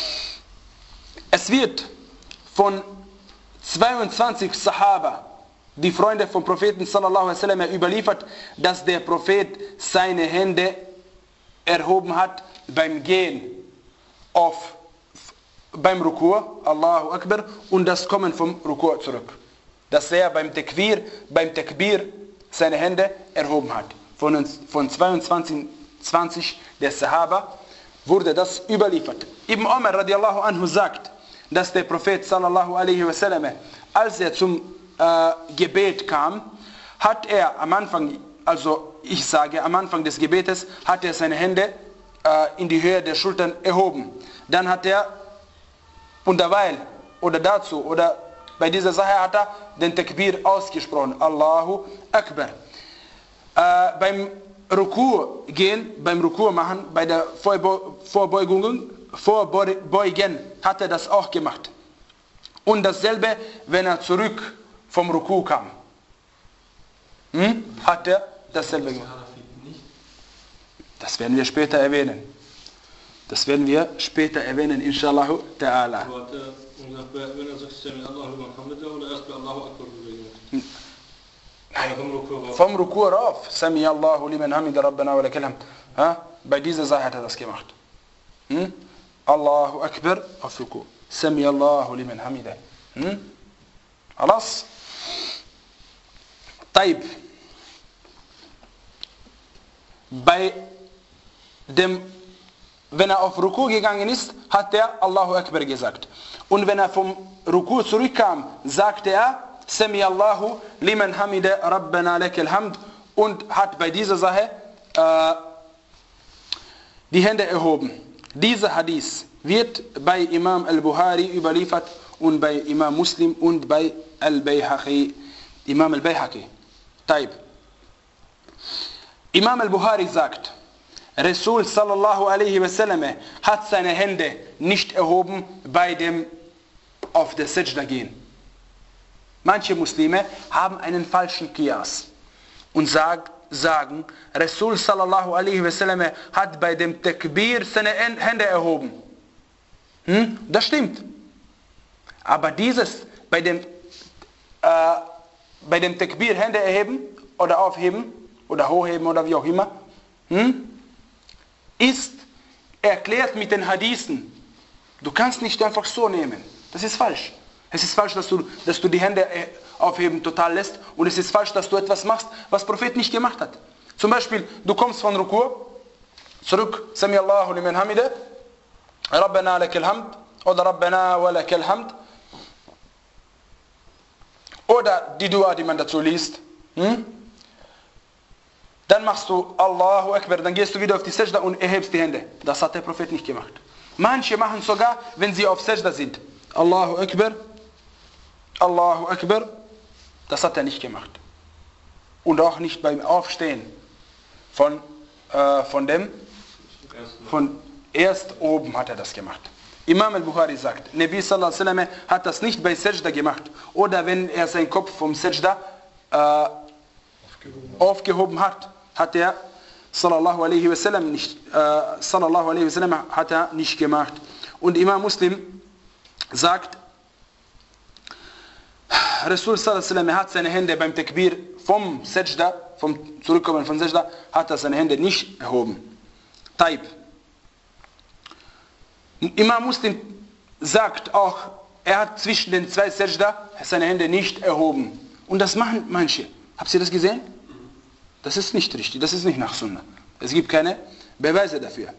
Es wird von zweiundzwanzig Sahaba, die Freunde vom Propheten sallallahu alaihi wasallam, überliefert, dass der Prophet seine Hände erhoben hat beim Gehen auf, beim Rukur, Allahu Akbar, und das Kommen vom Rukur zurück. Dass er beim Takbir, beim Takbir seine Hände erhoben hat. Von, von zweiundzwanzig der Sahaba wurde das überliefert. Ibn Umar radiallahu anhu sagt, dass der Prophet sallallahu alaihi wasallam, als er zum äh, Gebet kam, hat er am Anfang, also ich sage am Anfang des Gebetes, hat er seine Hände äh, in die Höhe der Schultern erhoben. Dann hat er, und derweil, oder dazu, oder bei dieser Sache hat er den Takbir ausgesprochen, Allahu Akbar. Äh, beim Ruku gehen, beim Ruku machen, bei der Vorbeugung, Vorbeugen hat er das auch gemacht. Und dasselbe, wenn er zurück vom Ruku kam. Hm? Hat er dasselbe gemacht. Das werden wir später erwähnen. Das werden wir später erwähnen, inshallah ta'ala. Wenn er sagt, Sami Allahu liman hamida, oder erst bei Allahu Akbar bewegen? Nein, vom Ruku rauf. Sami Allahu liman hamida, Rabbana wa lakal hamd. Bei dieser Sache hat er das gemacht. Hm? Allahu Akbar auf Ruku. Sami Allahu liman hamida. Hm? Alles? Taib. Bei dem, wenn er auf Ruku gegangen ist, hat er Allahu Akbar gesagt. Und wenn er vom Ruku zurückkam, sagte er Sami Allahu liman hamida Rabbana lakal hamd und hat bei dieser Sache äh, die Hände erhoben. Dieser Hadith wird bei Imam al-Buhari überliefert und bei Imam Muslim und bei al-Bayhaqi, Imam al-Bayhaqi. Taib. Imam al-Buhari sagt, Rasul sallallahu alaihi wasallam hat seine Hände nicht erhoben bei dem auf der Sajda gehen. Manche Muslime haben einen falschen Qiyas und sag, sagen, Rasul sallallahu alaihi wasallam hat bei dem Takbir seine Hände erhoben. Hm? Das stimmt. Aber dieses bei dem, äh, bei dem Takbir Hände erheben oder aufheben oder hochheben oder wie auch immer, hm? ist erklärt mit den Hadithen. Du kannst nicht einfach so nehmen. Das ist falsch. Es ist falsch, dass du, dass du die Hände aufheben total lässt. Und es ist falsch, dass du etwas machst, was Prophet nicht gemacht hat. Zum Beispiel, du kommst von Ruku, zurück, Sami Allahu liman hamida, Rabbana lakal hamd, oder Rabbana wa lakal hamd. Oder die Dua, die man dazu liest. Hm? Dann machst du Allahu Akbar, dann gehst du wieder auf die Sajda und erhebst die Hände. Das hat der Prophet nicht gemacht. Manche machen sogar, wenn sie auf Sajda sind. Allahu Akbar, Allahu Akbar. Das hat er nicht gemacht. Und auch nicht beim Aufstehen von, äh, von dem, von erst oben hat er das gemacht. Imam al-Bukhari sagt, Nabi sallallahu alaihi wasallam hat das nicht bei Sajda gemacht. Oder wenn er seinen Kopf vom Sajda äh, aufgehoben. aufgehoben hat, hat er sallallahu alaihi wasallam nicht, äh, sallallahu alaihi wasallam hat er nicht gemacht. Und Imam Muslim sagt, Rasul sallallahu alaihi wasallam hat seine Hände beim Takbir vom Sajda, vom Zurückkommen von Sajda, hat er seine Hände nicht erhoben. Taib. Imam Muslim sagt auch, er hat zwischen den zwei Sajda seine Hände nicht erhoben. Und das machen manche. Habt ihr das gesehen? Das ist nicht richtig, das ist nicht nach Sunnah. Es gibt keine Beweise dafür.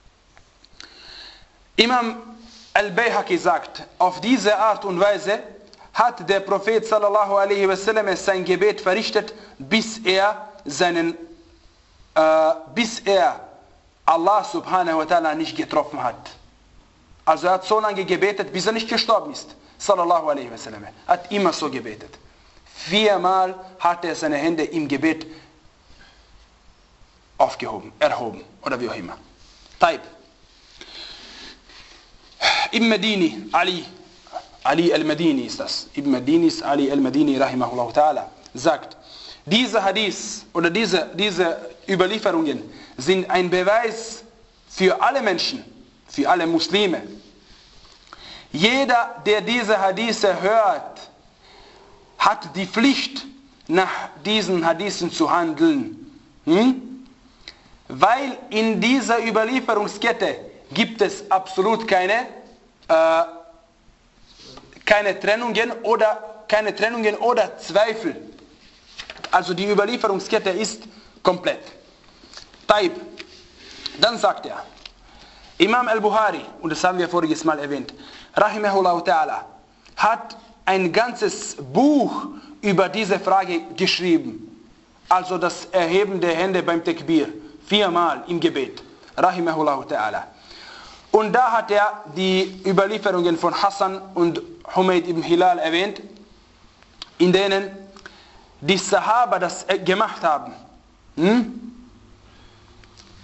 Imam al-Bayhaqi sagt, auf diese Art und Weise hat der Prophet sallallahu alaihi wasallam sein Gebet verrichtet, bis er seinen, äh, bis er Allah subhanahu wa ta'ala nicht getroffen hat. Also er hat so lange gebetet, bis er nicht gestorben ist. Sallallahu alaihi wasallam. Er hat immer so gebetet. Viermal hat er seine Hände im Gebet aufgehoben, erhoben oder wie auch immer. Taib. Ibn Madini, Ali, Ali al-Madini ist das. Ibn Madini ist Ali al-Madini, rahimahullah ta'ala, sagt, diese Hadith oder diese, diese Überlieferungen sind ein Beweis für alle Menschen, für alle Muslime. Jeder, der diese Hadithe hört, hat die Pflicht, nach diesen Hadithen zu handeln. Hm? Weil in dieser Überlieferungskette gibt es absolut keine, äh, keine Trennungen oder keine Trennungen oder Zweifel. Also die Überlieferungskette ist komplett. Taib. Dann sagt er, Imam al-Buhari, und das haben wir voriges Mal erwähnt, rahimahullah ta'ala, hat ein ganzes Buch über diese Frage geschrieben. Also das Erheben der Hände beim Takbir. Viermal im Gebet. Rahimahullah ta'ala. Und da hat er die Überlieferungen von Hassan und Humayd ibn Hilal erwähnt, in denen die Sahaba das gemacht haben. Hm?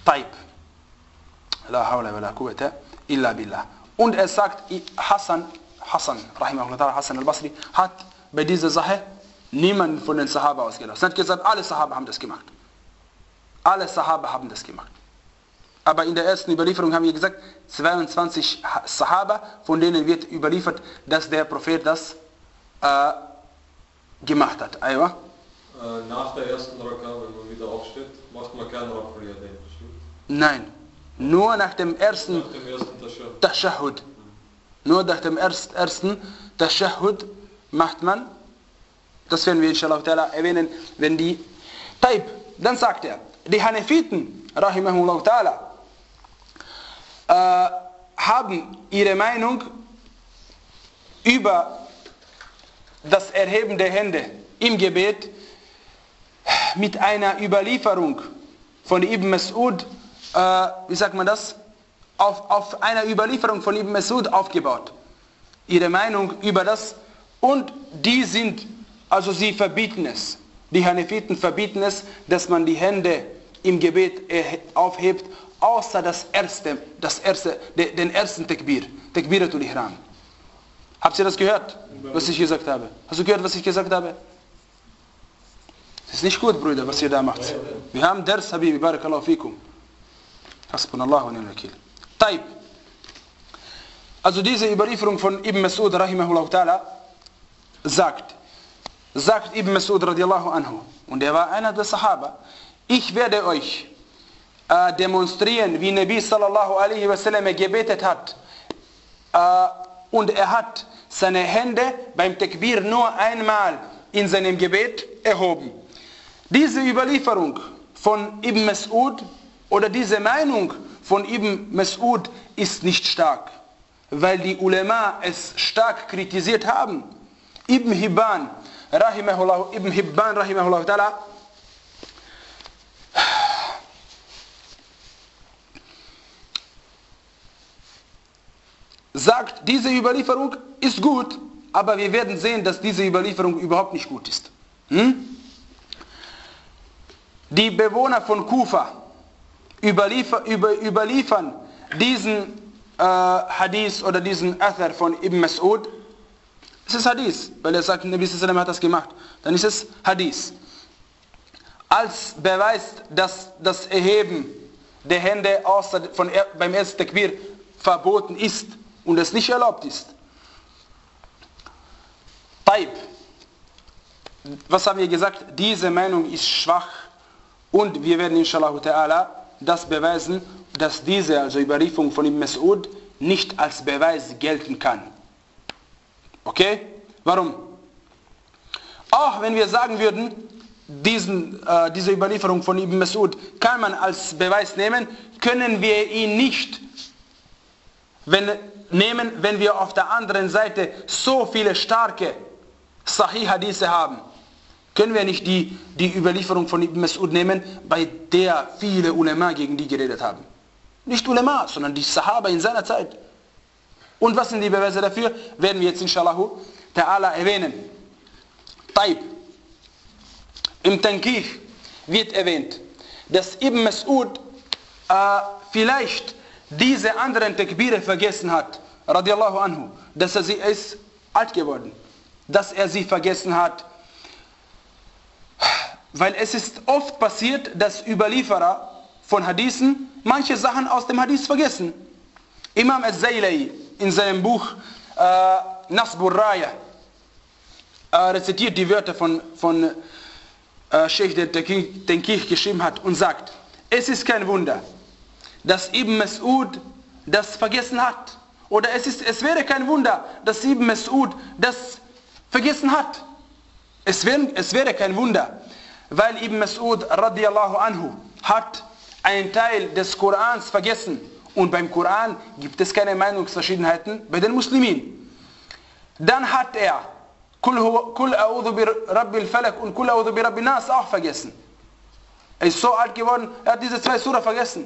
Taib. La hawla wa la quwwata illa billah. Und er sagt, Hassan, Hassan, rahimahullah, Hassan al-Basri, hat bei dieser Sache niemanden von den Sahaba ausgelassen. Er hat gesagt, alle Sahaba haben das gemacht. Alle Sahaba haben das gemacht. Aber in der ersten Überlieferung haben wir gesagt, zweiundzwanzig Sahaba, von denen wird überliefert, dass der Prophet das äh, gemacht hat. Aywa? Äh, nach der ersten Raka, wenn man wieder aufsteht, macht man keinen Rafa Yadayn. Nein, nur nach dem ersten, nach dem ersten Tashahhud. Nur nach dem erst, ersten Tashahhud macht man, das werden wir inshallah erwähnen, wenn die Taib, dann sagt er, die Hanefiten, rahimahullah ta'ala, äh, haben ihre Meinung über das Erheben der Hände im Gebet mit einer Überlieferung von Ibn Mas'ud, äh, wie sagt man das, auf, auf einer Überlieferung von Ibn Mas'ud aufgebaut. Ihre Meinung über das, und die sind, also sie verbieten es. Die Hanefiten verbieten es, dass man die Hände im Gebet aufhebt, außer das erste, das erste, den ersten Takbir, Takbiratul Ihram. Habt ihr das gehört, was ich gesagt habe? Hast du gehört, was ich gesagt habe? Das ist nicht gut, Brüder, was ihr da macht. Wir haben Ders, Habibi, Barakallahu fikum. Hasbunallahu wa ni'mal wakil. Taib. Also diese Überlieferung von Ibn Mas'ud, rahimahullah ta'ala, sagt, sagt Ibn Mas'ud radiallahu anhu, und er war einer der Sahaba, ich werde euch äh, demonstrieren, wie Nabi sallallahu alaihi wasallam gebetet hat, äh, und er hat seine Hände beim Takbir nur einmal in seinem Gebet erhoben. Diese Überlieferung von Ibn Mas'ud oder diese Meinung von Ibn Mas'ud ist nicht stark, weil die Ulema es stark kritisiert haben. Ibn Hibban, rahimahullah, Ibn Hibban, rahimahullah ta'ala, sagt, diese Überlieferung ist gut, aber wir werden sehen, dass diese Überlieferung überhaupt nicht gut ist. Hm? Die Bewohner von Kufa überliefer, über, überliefern diesen äh, Hadith oder diesen Athar von Ibn Mas'ud. Es ist Hadith, weil er sagt, Nabi sallallahu alaihi wasallam hat das gemacht. Dann ist es Hadith. Als Beweis, dass das Erheben der Hände außer von, beim ersten Takbir verboten ist und es nicht erlaubt ist. Taib. Was haben wir gesagt? Diese Meinung ist schwach und wir werden inshallah ta'ala das beweisen, dass diese also Überlieferung von Ibn Mas'ud nicht als Beweis gelten kann. Okay? Warum? Auch wenn wir sagen würden, diesen, äh, diese Überlieferung von Ibn Mas'ud kann man als Beweis nehmen, können wir ihn nicht wenn, nehmen, wenn wir auf der anderen Seite so viele starke Sahih-Hadithe haben. Können wir nicht die, die Überlieferung von Ibn Mas'ud nehmen, bei der viele Ulema gegen die geredet haben. Nicht Ulema, sondern die Sahaba in seiner Zeit. Und was sind die Beweise dafür? Werden wir jetzt inshallah ta'ala erwähnen. Taib. Im Tankih wird erwähnt, dass Ibn Mas'ud äh, vielleicht diese anderen Takbire vergessen hat, radiallahu anhu, dass er sie ist alt geworden, dass er sie vergessen hat. Weil es ist oft passiert, dass Überlieferer von Hadithen manche Sachen aus dem Hadith vergessen. Imam al-Zaylai in seinem Buch äh, Nasbur Raya äh, rezitiert die Wörter von, von äh, Sheikh, der Tankih geschrieben hat, und sagt, es ist kein Wunder, dass Ibn Mas'ud das vergessen hat. Oder es, ist, es wäre kein Wunder, dass Ibn Mas'ud das vergessen hat. Es wäre, es wäre kein Wunder, weil Ibn Mas'ud radiallahu anhu hat einen Teil des Korans vergessen. Und beim Koran gibt es keine Meinungsverschiedenheiten bei den Muslimen. Dann hat er Kul a'udhu bi Rabbil Falak und Kul a'udhu bi Rabbin Nas auch vergessen. Er ist so alt geworden, er hat diese zwei Surah vergessen.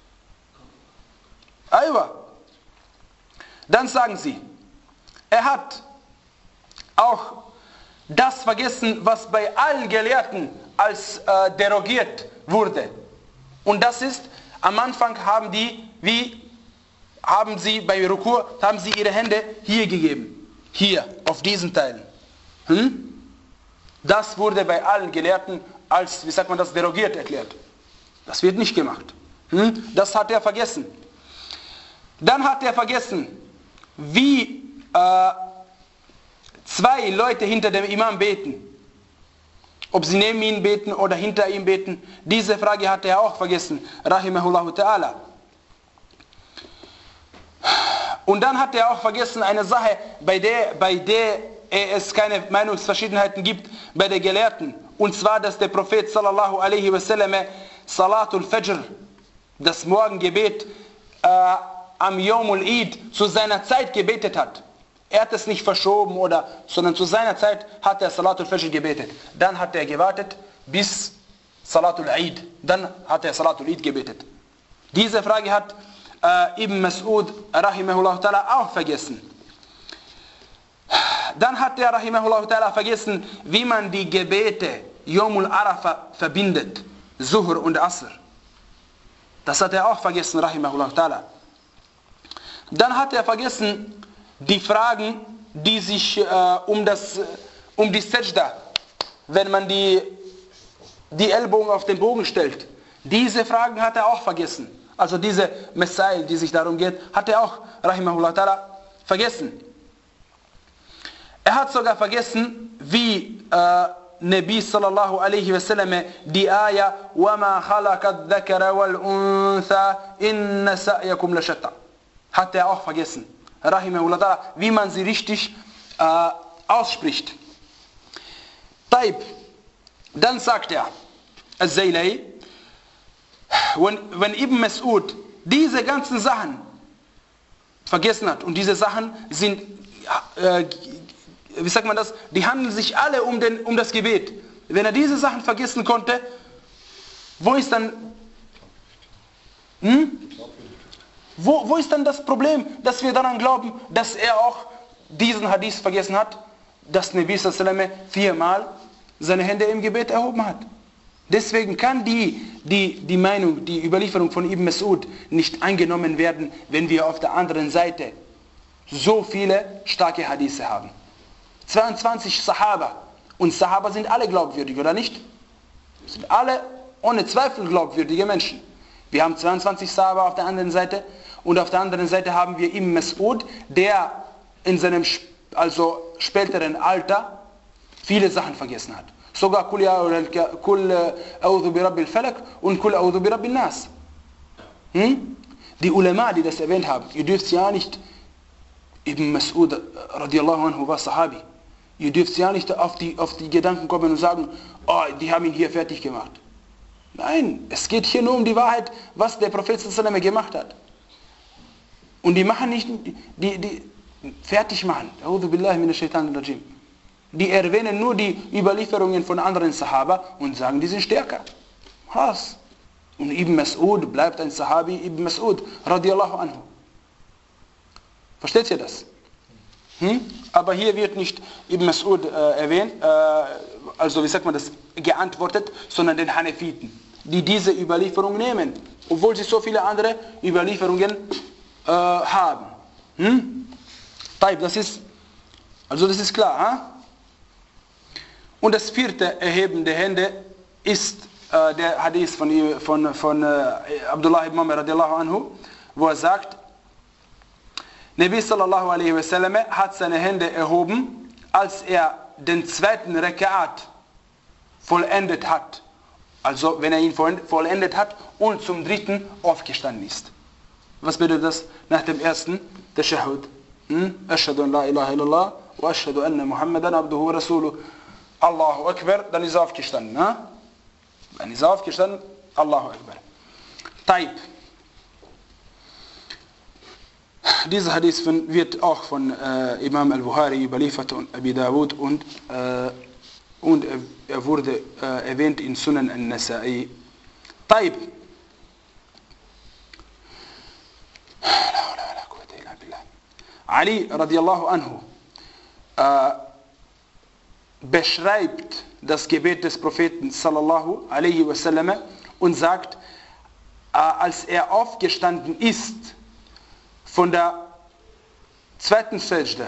Aywa. Dann sagen sie, er hat auch das vergessen, was bei allen Gelehrten als äh, derogiert wurde. Und das ist Am Anfang haben die, wie haben sie bei Rukur, haben sie ihre Hände hier gegeben. Hier, auf diesen Teilen. Hm? Das wurde bei allen Gelehrten als, wie sagt man das, derogiert erklärt. Das wird nicht gemacht. Hm? Das hat er vergessen. Dann hat er vergessen, wie äh, zwei Leute hinter dem Imam beten. Ob sie neben ihm beten oder hinter ihm beten. Diese Frage hat er auch vergessen. Rahimahullahu ta'ala. Und dann hat er auch vergessen eine Sache, bei der, bei der es keine Meinungsverschiedenheiten gibt bei den Gelehrten. Und zwar, dass der Prophet sallallahu alaihi wasallam Salatul Fajr, das Morgengebet, äh, am Yawmul Eid zu seiner Zeit gebetet hat. Er hat es nicht verschoben, oder, sondern zu seiner Zeit hat er Salatul Fajr gebetet. Dann hat er gewartet bis Salatul Eid. Dann hat er Salatul Eid gebetet. Diese Frage hat äh, Ibn Mas'ud rahimahullah ta'ala auch vergessen. Dann hat er rahimahullah ta'ala vergessen, wie man die Gebete Yawmul Arafah verbindet. Zuhr und Asr. Das hat er auch vergessen, rahimahullah ta'ala. Dann hat er vergessen, die Fragen, die sich äh, um, das, um die Sajda, wenn man die, die Ellbogen auf den Bogen stellt, diese Fragen hat er auch vergessen. Also diese Messail, die sich darum geht, hat er auch, rahimahullah ta'ala, vergessen. Er hat sogar vergessen, wie äh, Nabi sallallahu alaihi wasallam die Ayah وَمَا خَلَقَ الذَّكَرَ وَالْأُنثَى إِنَّ سَعْيَكُمْ لَشَتَّى hat er auch vergessen. Rahimahullah ta'ala, wie man sie richtig äh, ausspricht. Taib. Dann sagt er, Al-Zaylai, wenn, wenn Ibn Mas'ud diese ganzen Sachen vergessen hat, und diese Sachen sind, äh, wie sagt man das, die handeln sich alle um, den, um das Gebet. Wenn er diese Sachen vergessen konnte, wo ist dann, hm? Wo, wo ist dann das Problem, dass wir daran glauben, dass er auch diesen Hadith vergessen hat, dass Nabi sallallahu alaihi wasallam viermal seine Hände im Gebet erhoben hat? Deswegen kann die, die, die Meinung, die Überlieferung von Ibn Mas'ud nicht angenommen werden, wenn wir auf der anderen Seite so viele starke Hadithe haben. zweiundzwanzig Sahaba. Und Sahaba sind alle glaubwürdig, oder nicht? Sind alle ohne Zweifel glaubwürdige Menschen. Wir haben zweiundzwanzig Sahaba auf der anderen Seite. Und auf der anderen Seite haben wir Ibn Mas'ud, der in seinem also späteren Alter viele Sachen vergessen hat. Sogar Kul A'udhu bi Rabbil Falak und Kul A'udhu bi Rabbil Nas. Hm? Die Ulama, die das erwähnt haben, ihr dürft ja nicht, Ibn Mas'ud radiallahu anhu war Sahabi, ihr dürft ja nicht auf die, auf die Gedanken kommen und sagen, oh, die haben ihn hier fertig gemacht. Nein, es geht hier nur um die Wahrheit, was der Prophet sallallahu alaihi wasallam gemacht hat. Und die machen nicht, die, die fertig machen. A'udhu billahi minash shaitanir rajim. Die erwähnen nur die Überlieferungen von anderen Sahaba und sagen, die sind stärker. Was? Und Ibn Mas'ud bleibt ein Sahabi, Ibn Mas'ud radiallahu anhu. Versteht ihr das? Hm? Aber hier wird nicht Ibn Mas'ud äh, erwähnt, äh, also wie sagt man das, geantwortet, sondern den Hanefiten, die diese Überlieferung nehmen, obwohl sie so viele andere Überlieferungen äh, haben. Hm? Taib, das ist, also das ist klar. Ha? Und das vierte Erheben der Hände ist äh, der Hadith von, von, von äh, Abdullah ibn Umar radiallahu anhu, wo er sagt, Nabi sallallahu alaihi wasallam hat seine Hände erhoben, als er den zweiten Reka'at vollendet hat. Also wenn er ihn vollendet hat und zum dritten aufgestanden ist. Was bedeutet das? Nach dem ersten Tashahhud. Ashhadu an la ilaha illallah wa ashhadu anna Muhammadan abduhu wa rasuluh. Allahu Akbar, dann ist er aufgestanden. Ha? Dann ist er aufgestanden, Allahu Akbar. Taib. Dieser Hadith wird auch von äh, Imam al-Bukhari überliefert und Abi Dawud und, äh, und er wurde äh, erwähnt in Sunan al-Nasa'i. Taib. Ali radiallahu anhu äh, beschreibt das Gebet des Propheten sallallahu alaihi wasallam und sagt, als er aufgestanden ist von der zweiten Sajda,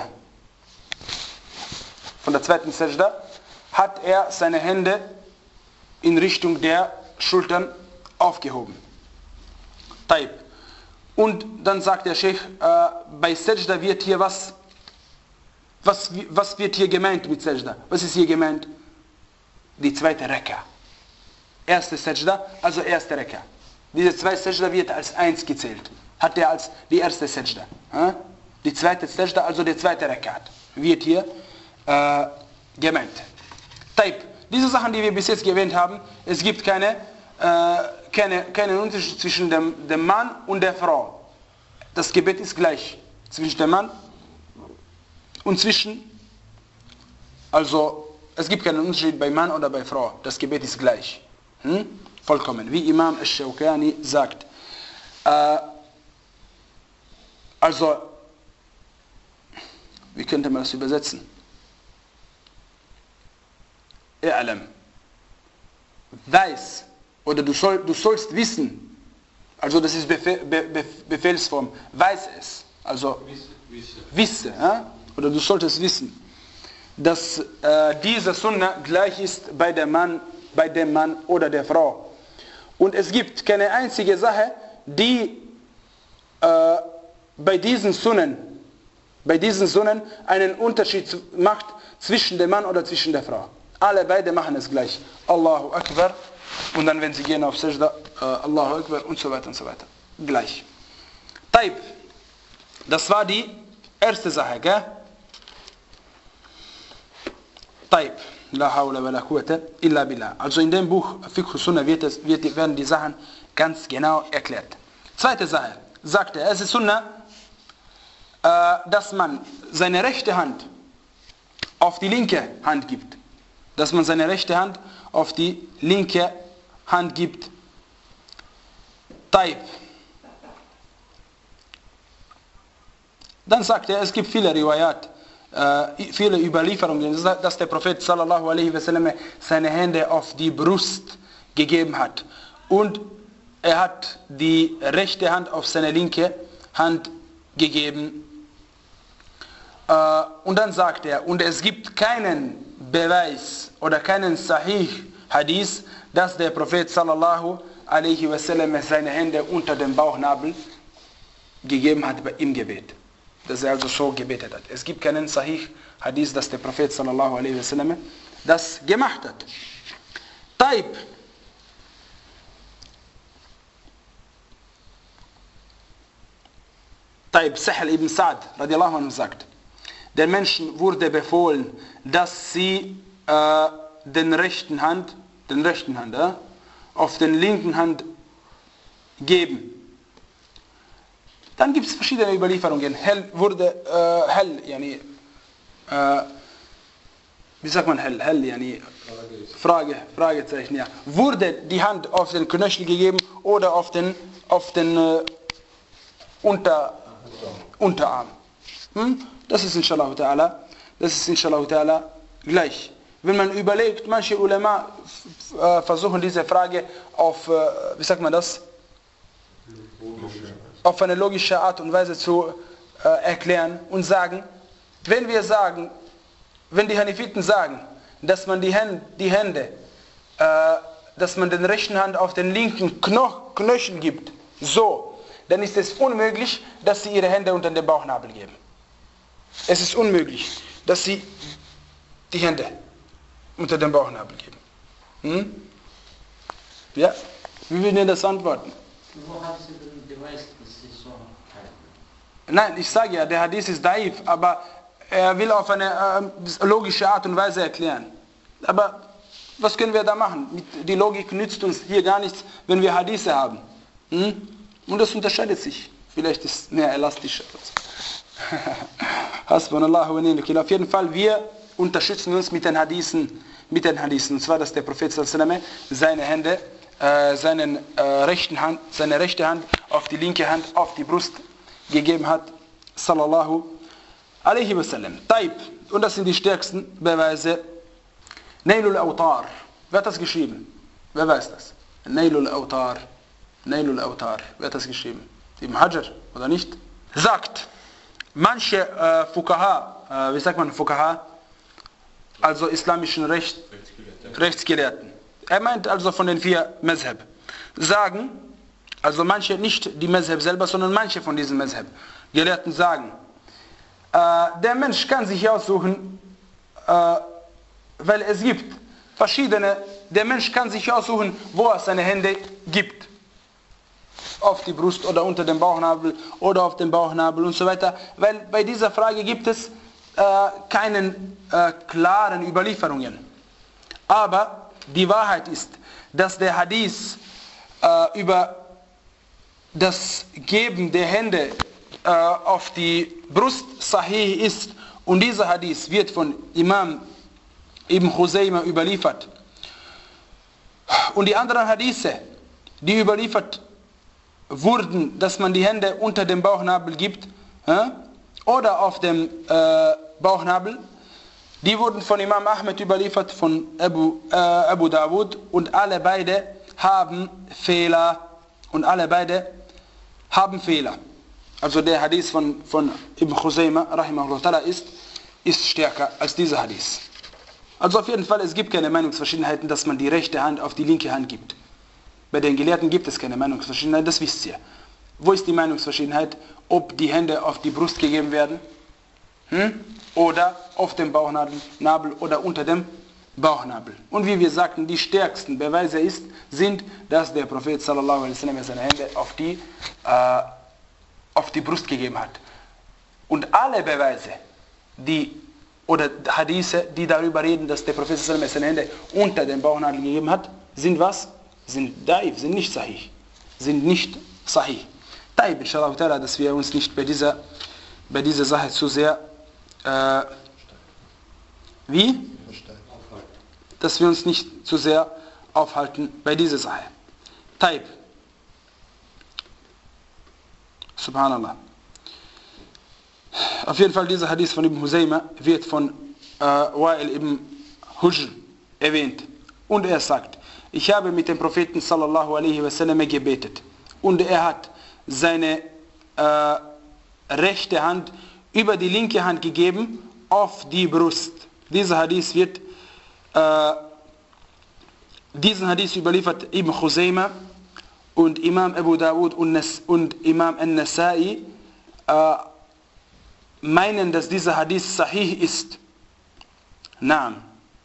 von der zweiten Sajda, hat er seine Hände in Richtung der Schultern aufgehoben. Taib. Und dann sagt der Sheikh, äh, bei Sajda wird hier was, was, was wird hier gemeint mit Sajda? Was ist hier gemeint? Die zweite Rekka. Erste Sajda, also erste Rekka. Diese zwei Sajda wird als eins gezählt. Hat er als die erste Sajda. Äh? Die zweite Sajda, also der zweite Rekka, wird hier äh, gemeint. Taib. Diese Sachen, die wir bis jetzt erwähnt haben, es gibt keine Äh, keine, keinen Unterschied zwischen dem, dem Mann und der Frau. Das Gebet ist gleich zwischen dem Mann und zwischen, also es gibt keinen Unterschied bei Mann oder bei Frau. Das Gebet ist gleich. Hm? Vollkommen. Wie Imam Ash-Shawkani sagt. Äh, also, wie könnte man das übersetzen? I'lam. Weiß. Oder du, soll, du sollst wissen, also das ist Befehl, Be, Be, Befehlsform, weiß es, also wisse, wisse ja? Oder du solltest wissen, dass äh, diese Sunna gleich ist bei dem Mann, bei dem Mann oder der Frau. Und es gibt keine einzige Sache, die äh, bei diesen Sunnen, bei diesen Sunnen einen Unterschied macht zwischen dem Mann oder zwischen der Frau. Alle beide machen es gleich. Allahu Akbar. Und dann, wenn sie gehen auf Sajda, äh, Allahu Akbar und so weiter und so weiter. Gleich. Taib. Das war die erste Sache, gell? Taib. La hawla wa la quwwata illa billah. Also in dem Buch Fiqh Sunnah wird es, wird, werden die Sachen ganz genau erklärt. Zweite Sache. Sagt er, es ist Sunnah, äh, dass man seine rechte Hand auf die linke Hand gibt. Dass man seine rechte Hand auf die linke Hand gibt. Taib. Dann sagt er, es gibt viele Riwayat, äh, viele Überlieferungen, dass der Prophet sallallahu alaihi wasallam seine Hände auf die Brust gegeben hat. Und er hat die rechte Hand auf seine linke Hand gegeben. Äh, und dann sagt er, und es gibt keinen Beweis oder keinen Sahih Hadith, dass der Prophet sallallahu alaihi wasallam seine Hände unter dem Bauchnabel gegeben hat im Gebet. Dass er also so gebetet hat. Es gibt keinen Sahih Hadith, dass der Prophet sallallahu alaihi wasallam das gemacht hat. Taib. Taib, Sahl ibn Sa'd radiallahu anhu sagt, den Menschen wurde befohlen, dass sie äh, den rechten Hand, den rechten Hand, äh, auf den linken Hand geben. Dann gibt es verschiedene Überlieferungen. Hell wurde, äh, hell, yani, äh, wie sagt man hell, hell, yani, Frage, Fragezeichen, ja. Wurde die Hand auf den Knöchel gegeben oder auf den, auf den äh, Unter, Unterarm? Hm? Das ist inshallah ta'ala, das ist inshallah ta'ala gleich. Wenn man überlegt, manche Ulema äh, versuchen diese Frage auf, äh, wie sagt man das? Auf eine logische Art und Weise zu äh, erklären und sagen, wenn wir sagen, wenn die Hanifiten sagen, dass man die Hände, die Hände äh, dass man den rechten Hand auf den linken Knoch, Knöchel gibt, so, dann ist es unmöglich, dass sie ihre Hände unter den Bauchnabel geben. Es ist unmöglich, dass sie die Hände unter den Bauchnabel geben. Hm? Ja? Wie würden ihr das antworten? Wo haben Sie den Beweis, dass Sie so halten? Nein, ich sage ja, der Hadith ist daif, aber er will auf eine äh, logische Art und Weise erklären. Aber was können wir da machen? Die Logik nützt uns hier gar nichts, wenn wir Hadithe haben. Hm? Und das unterscheidet sich. Vielleicht ist es mehr elastisch. Hasbunallahu wa ni'mal wakeel. Auf jeden Fall, wir unterstützen uns mit den Hadithen, mit den Hadithen. Und zwar, dass der Prophet sallallahu alaihi wasallam seine Hände, äh, seinen, äh, rechten Hand, seine rechte Hand auf die linke Hand, auf die Brust gegeben hat. Sallallahu alaihi wasallam. Taib. Und das sind die stärksten Beweise. Nailul Awtar. Wer hat das geschrieben? Wer weiß das? Nailul Awtar. Nailul Awtar. Wer hat das geschrieben? Ibn Hajar, oder nicht? Sagt, manche äh, Fuqaha, äh, wie sagt man Fuqaha? Also islamischen Recht, Rechtsgelehrten. Er meint also von den vier Mazhab. Sagen, also manche, nicht die Mazhab selber, sondern manche von diesen Mazhab Gelehrten sagen, äh, der Mensch kann sich aussuchen, äh, weil es gibt verschiedene, der Mensch kann sich aussuchen, wo er seine Hände gibt. Auf die Brust oder unter dem Bauchnabel oder auf dem Bauchnabel und so weiter. Weil bei dieser Frage gibt es äh, keinen äh, klaren Überlieferungen. Aber die Wahrheit ist, dass der Hadith äh, über das Geben der Hände äh, auf die Brust sahih ist. Und dieser Hadith wird von Imam Ibn Khuzaymah überliefert. Und die anderen Hadithe, die überliefert wurden, dass man die Hände unter dem Bauchnabel gibt äh, oder auf dem äh, Bauchnabel, die wurden von Imam Ahmed überliefert, von Abu, äh, Abu Dawud, und alle beide haben Fehler. Und alle beide haben Fehler. Also der Hadith von, von Ibn Khuzaymah rahimahullah ta'ala ist, ist stärker als dieser Hadith. Also auf jeden Fall, es gibt keine Meinungsverschiedenheiten, dass man die rechte Hand auf die linke Hand gibt. Bei den Gelehrten gibt es keine Meinungsverschiedenheit, das wisst ihr. Wo ist die Meinungsverschiedenheit? Ob die Hände auf die Brust gegeben werden hm? oder auf dem Bauchnabel oder unter dem Bauchnabel. Und wie wir sagten, die stärksten Beweise ist, sind, dass der Prophet sallallahu alaihi wasallam seine Hände auf die, äh, auf die Brust gegeben hat. Und alle Beweise, die oder Hadithe, die darüber reden, dass der Prophet sallallahu alaihi wasallam seine Hände unter dem Bauchnabel gegeben hat, sind was? Sind daif, sind nicht sahih. Sind nicht sahih. Taib, inshallah ta'ala, dass wir uns nicht bei dieser, bei dieser Sache zu sehr, äh, wie? Dass wir uns nicht zu sehr aufhalten bei dieser Sache. Taib. Subhanallah. Auf jeden Fall, dieser Hadith von Ibn Khuzaymah wird von äh, Wa'il ibn Hujr erwähnt. Und er sagt, ich habe mit dem Propheten sallallahu alaihi wasallam gebetet. Und er hat seine äh, rechte Hand über die linke Hand gegeben auf die Brust. Dieser Hadith wird, äh, diesen Hadith überliefert Ibn Khuzaymah und Imam Abu Dawud und, Nas, und Imam An-Nasai äh, meinen, dass dieser Hadith sahih ist. Naam.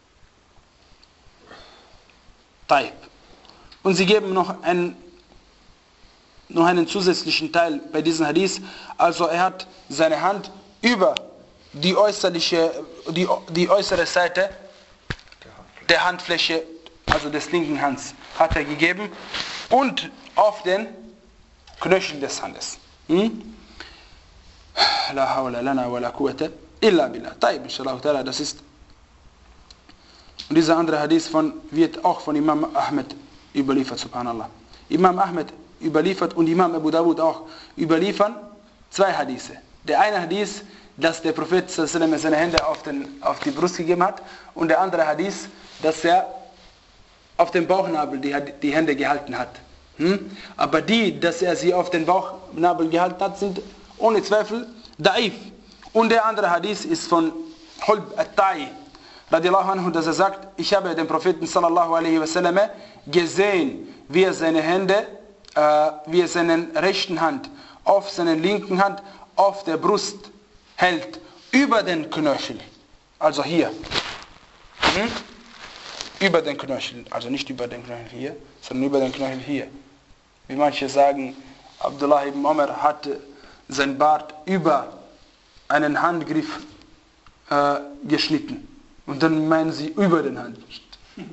Taib. Und sie geben noch einen, noch einen zusätzlichen Teil bei diesem Hadith. Also er hat seine Hand über die äußerliche, die, die äußere Seite der Handfläche, also des linken Hands, hat er gegeben und auf den Knöchel des Handes. Hm? La hawla lana wa la quwwata illa billah. Taib, inshallah ta'ala, das ist. Und dieser andere Hadith von, wird auch von Imam Ahmed überliefert, subhanallah. Imam Ahmed überliefert und Imam Abu Dawud auch überliefern zwei Hadithe. Der eine Hadith, dass der Prophet sallallahu seine Hände auf, den, auf die Brust gegeben hat, und der andere Hadith, dass er auf dem Bauchnabel die, die Hände gehalten hat. Hm? Aber die, dass er sie auf den Bauchnabel gehalten hat, sind ohne Zweifel da'if. Und der andere Hadith ist von Hulb al-Ta'i radiallahu anhu, dass er sagt, ich habe den Propheten sallallahu alaihi wasallam gesehen, wie er seine Hände, äh, wie er seine rechten Hand auf seiner linken Hand auf der Brust hält, über den Knöchel. Also hier. Hm? Über den Knöchel. Also nicht über den Knöchel hier, sondern über den Knöchel hier. Wie manche sagen, Abdullah ibn Umar hatte sein Bart über einen Handgriff äh, geschnitten. Und dann meinen sie über den Handgriff.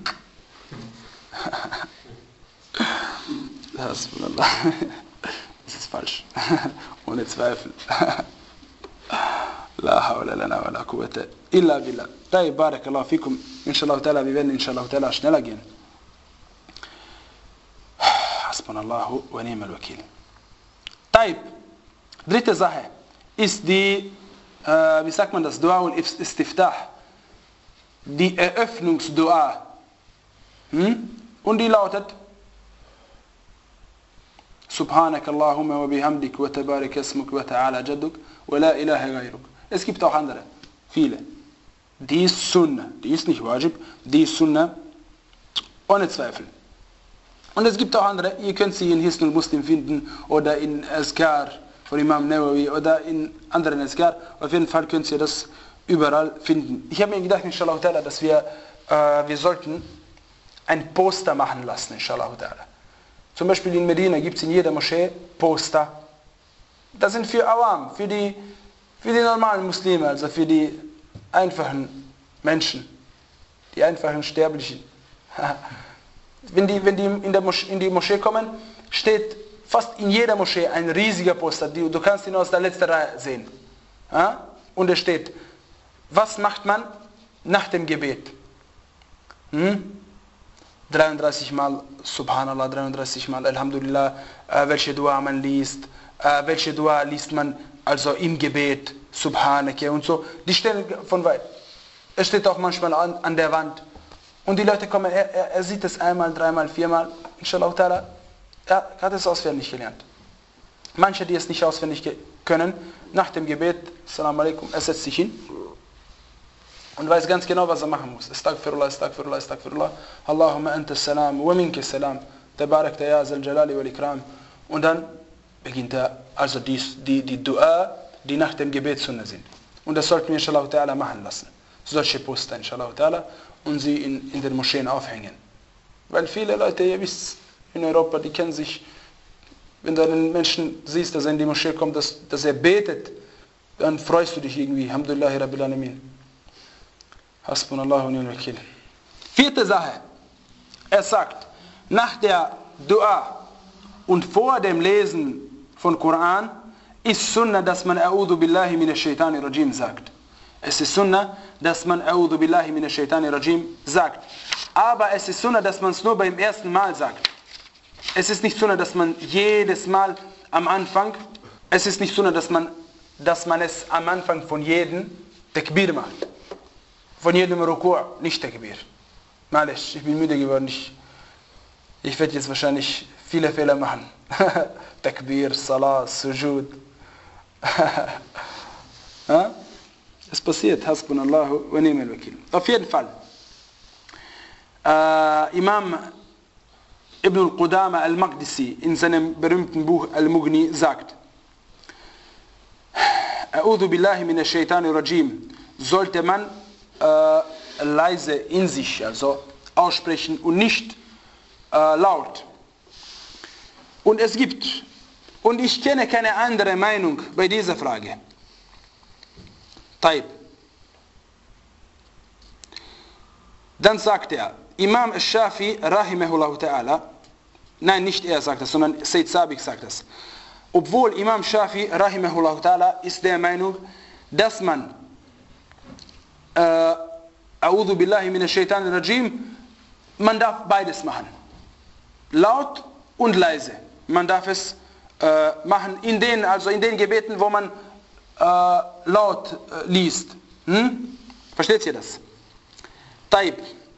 Das, das ist falsch. Ohne Zweifel. La hawla lana wa la quwwata illa billah. Tayyib, barakallahu fikum. Inshallah ta'ala, wir werden inshallah ta'ala schneller gehen. Hasbunallahu wa ni'mal wakil. Tayyib. Dritte Sache ist die, äh, wie sagt man das, Dua und Istiftah. Die Eröffnungsdua. Hm? Und die lautet, Subhanak Allahumma wa bihamdik wa tabarik ismuk wa ta'ala jadduk wa la ilaha ghayruk. Es gibt auch andere, viele. Die ist Sunnah, die ist nicht Wajib, die ist Sunnah, ohne Zweifel. Und es gibt auch andere, ihr könnt sie in Hisnul Muslim finden oder in Azkar von Imam Nawawi oder in anderen Azkar. Auf jeden Fall könnt ihr das überall finden. Ich habe mir gedacht, inshallah, dass wir, äh, wir sollten ein Poster machen lassen, inshallah. Zum Beispiel in Medina gibt es in jeder Moschee Poster. Das sind für Awam, für die, für die normalen Muslime, also für die einfachen Menschen, die einfachen Sterblichen. Wenn die, wenn die, in, der Moschee, in die Moschee kommen, steht fast in jeder Moschee ein riesiger Poster. Du, du kannst ihn aus der letzten Reihe sehen. Und es steht, was macht man nach dem Gebet? Hm? dreiunddreißig Mal Subhanallah, dreiunddreißig Mal Alhamdulillah, äh, welche Dua man liest, äh, welche Dua liest man also im Gebet, Subhanake und so. Die stehen von weit. Es steht auch manchmal an, an der Wand. Und die Leute kommen, er, er, er sieht es einmal, dreimal, viermal, inshallah ta'ala, er hat es auswendig gelernt. Manche, die es nicht auswendig können, nach dem Gebet, Assalamu alaikum, er setzt sich hin und weiß ganz genau, was er machen muss. Astaghfirullah, Astaghfirullah, Astaghfirullah, Allahumma anta salam, wa minka salam, tabarakta ya zal jalali wal ikram. Und dann beginnt er, also die, die, die Dua, die nach dem Gebet Sunnah sind. Und das sollten wir inshallah ta'ala machen lassen. Solche Poster inshallah ta'ala und sie in, in den Moscheen aufhängen. Weil viele Leute, ihr wisst, in Europa, die kennen sich, wenn du einen Menschen siehst, dass er in die Moschee kommt, dass, dass er betet, dann freust du dich irgendwie. Alhamdulillahi Rabbil Alamin. Hasbunallahu wa ni'mal wakil. Vierte Sache. Er sagt, nach der Dua und vor dem Lesen von Koran ist Sunnah, dass man A'udhu billahi minash shaitani rajim sagt. Es ist Sunnah, dass man A'udhu billahi minash shaitani rajim sagt. Aber es ist Sunnah, dass man es nur beim ersten Mal sagt. Es ist nicht Sunnah, dass man jedes Mal am Anfang, es ist nicht Sunnah, dass man, dass man es am Anfang von jedem Takbir macht. Von jedem Ruku' nicht Takbir. Malisch, ich bin müde geworden. Ich, ich werde jetzt wahrscheinlich viele Fehler machen. Takbir, Salah, Sujud. Es passiert. Hasbunallahu wa ni'mal wakil. Auf jeden Fall. Äh, Imam Ibn al-Qudama al-Maqdisi in seinem berühmten Buch Al-Mughni sagt, A'udhu billahi minash shaitani rajim sollte man äh, leise in sich, also aussprechen und nicht äh, laut. Und es gibt, und ich kenne keine andere Meinung bei dieser Frage. Taib. Dann sagt er, Imam al-Shafi, rahimahullah ta'ala, nein, nicht er sagt das, sondern Sayyid Sabiq sagt das. Obwohl Imam Shafi, rahimahullah ta'ala, ist der Meinung, dass man A'udhu billahi minash shaitanir rajim, man darf beides machen. Laut und leise. Man darf es äh, machen in den, also in den Gebeten, wo man äh, laut äh, liest. Hm? Versteht ihr das? Taib.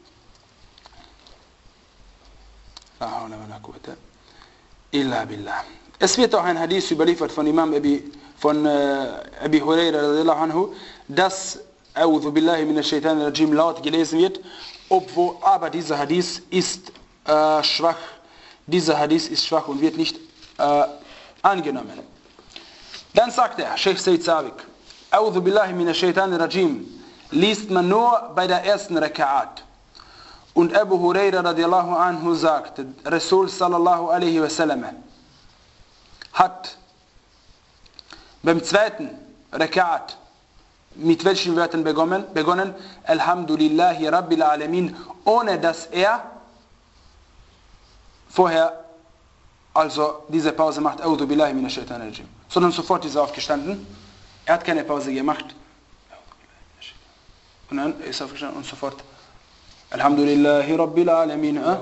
Illa billah. Es wird auch ein Hadith überliefert von Imam Abi, von äh, Abi Huraira radhiyallahu anhu, dass A'udhu billahi minash shaitanir rajim laut gelesen wird, obwohl aber dieser Hadith ist äh, schwach. Dieser Hadith ist schwach und wird nicht äh, angenommen. Dann sagt er, Sheikh Sayyid Sabiq, A'udhu billahi minash shaitanir rajim liest man nur bei der ersten Raka'at. Und Abu Huraira radhiyallahu anhu sagt, Rasul sallallahu alaihi wasallam hat beim zweiten Raka'at mit welchen Wörtern begonnen? begonnen? Alhamdulillahi Rabbil Alamin, ohne dass er vorher also diese Pause macht, A'udhu billahi minash shaitanir rajim. Sondern sofort ist er aufgestanden. Er hat keine Pause gemacht. Und dann ist er aufgestanden und sofort Alhamdulillahi Rabbil Alamin. Äh?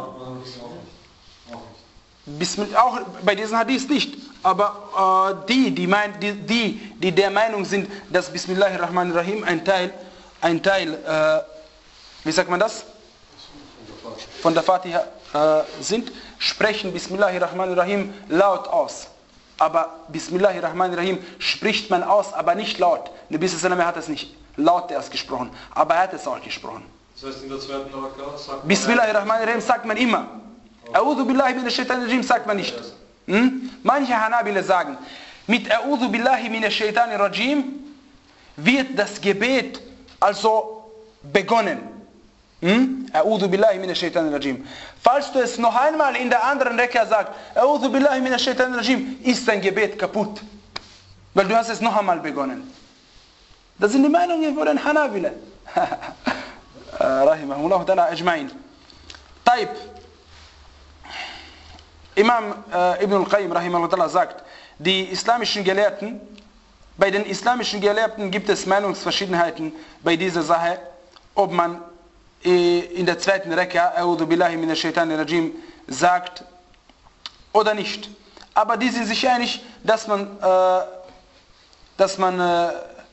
Bismillah, auch bei diesen Hadith nicht. Aber äh, die, die, mein, die, die, die der Meinung sind, dass Bismillahirrahmanirrahim ein Teil, ein Teil, äh, wie sagt man das? von der Fatiha äh, sind, sprechen Bismillahirrahmanirrahim laut aus. Aber Bismillahirrahmanirrahim spricht man aus, aber nicht laut. Nabi sallallahu hat es nicht laut erst gesprochen, aber er hat es auch gesprochen. Das heißt, in der zweiten Raka sagt man... Bismillahirrahmanirrahim sagt man immer. A'udhu billahi minash shaitanir rajim sagt man nicht. Hm? Manche Hanabila sagen, mit A'udhu billahi minash shaitanir rajim wird das Gebet also begonnen. Hm? A'udhu billahi minash shaitanir rajim. Falls du es noch einmal in der anderen Reka sagst, A'udhu billahi minash shaitanir rajim, ist dein Gebet kaputt. Weil du hast es noch einmal begonnen. Das sind die Meinungen von den Hanabila. Rahimahullah ta'ala ajma'in. Taib. Imam äh, Ibn al-Qayyim rahimahullah ta'ala sagt, die islamischen Gelehrten, bei den islamischen Gelehrten gibt es Meinungsverschiedenheiten bei dieser Sache, ob man äh, in der zweiten Reka, A'udhu billahi minash shaitanir rajim, sagt oder nicht. Aber die sind sich einig, dass man, äh, dass man äh,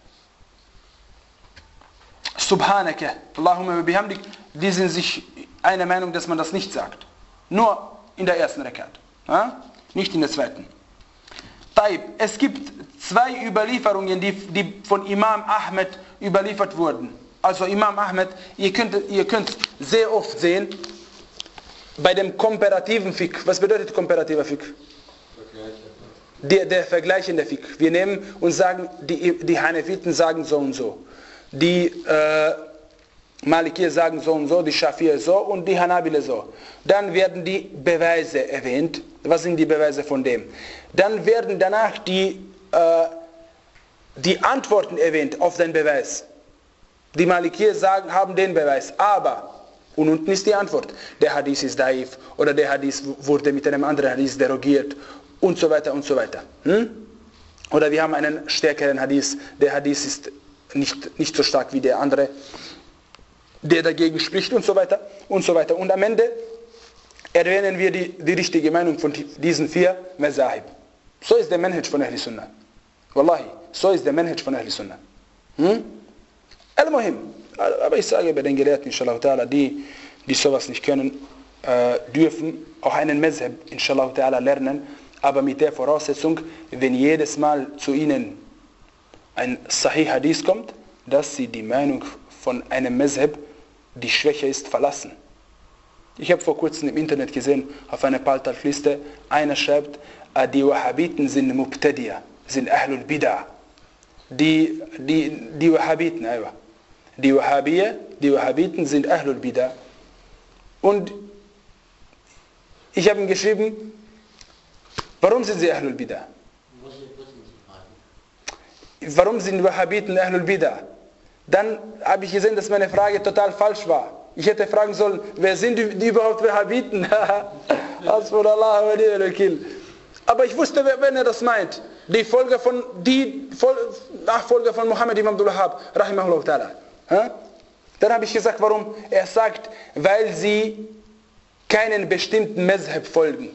Subhanaka, Allahumma bihamdik, die sind sich einer Meinung, dass man das nicht sagt. Nur in der ersten Rekat, ja? Nicht in der zweiten. Taib, es gibt zwei Überlieferungen, die, die von Imam Ahmed überliefert wurden. Also Imam Ahmed, ihr könnt, ihr könnt sehr oft sehen, bei dem komparativen Fiqh. Was bedeutet komparativer Fiqh? Der, der vergleichende Fiqh. Wir nehmen und sagen, die, die Hanefiten sagen so und so. Die äh, Malikir sagen so und so, die Schafir so und die Hanabile so. Dann werden die Beweise erwähnt. Was sind die Beweise von dem? Dann werden danach die, äh, die Antworten erwähnt auf den Beweis. Die Malikir sagen, haben den Beweis, aber, und unten ist die Antwort, der Hadith ist daif oder der Hadith wurde mit einem anderen Hadith derogiert und so weiter und so weiter. Hm? Oder wir haben einen stärkeren Hadith, der Hadith ist nicht, nicht so stark wie der andere, der dagegen spricht und so weiter und so weiter. Und am Ende erwähnen wir die, die richtige Meinung von diesen vier Mazahib. So ist der Manhaj von Ahl Sunnah. Wallahi, so ist der Manhaj von Ahl Sunnah. Hm? Al-Muhim. Aber ich sage bei den Gelehrten, inshallah ta'ala, die, die sowas nicht können, äh, dürfen auch einen Mazhab, inshallah ta'ala, lernen, aber mit der Voraussetzung, wenn jedes Mal zu ihnen ein Sahih Hadith kommt, dass sie die Meinung von einem Mazhab, die schwächer ist, verlassen. Ich habe vor kurzem im Internet gesehen, auf einer Paltalf-Liste, einer schreibt, die Wahhabiten sind Mubtadi'a, sind Ahlul Bid'ah. Die, die, die Wahhabiten, aywa. Die Wahhabiyya, die Wahhabiten sind Ahlul Bid'ah. Und ich habe ihm geschrieben, warum sind sie Ahlul Bid'ah? Warum sind Wahhabiten Ahlul Bid'ah? Dann habe ich gesehen, dass meine Frage total falsch war. Ich hätte fragen sollen, wer sind die, die überhaupt Wahhabiten? Aber ich wusste, wenn er das meint. Die Folger von, die Nachfolger von Muhammad ibn Abdul Wahhab, rahimahullah ta'ala. Dann habe ich gesagt, warum? Er sagt, weil sie keinen bestimmten Mazhab folgen.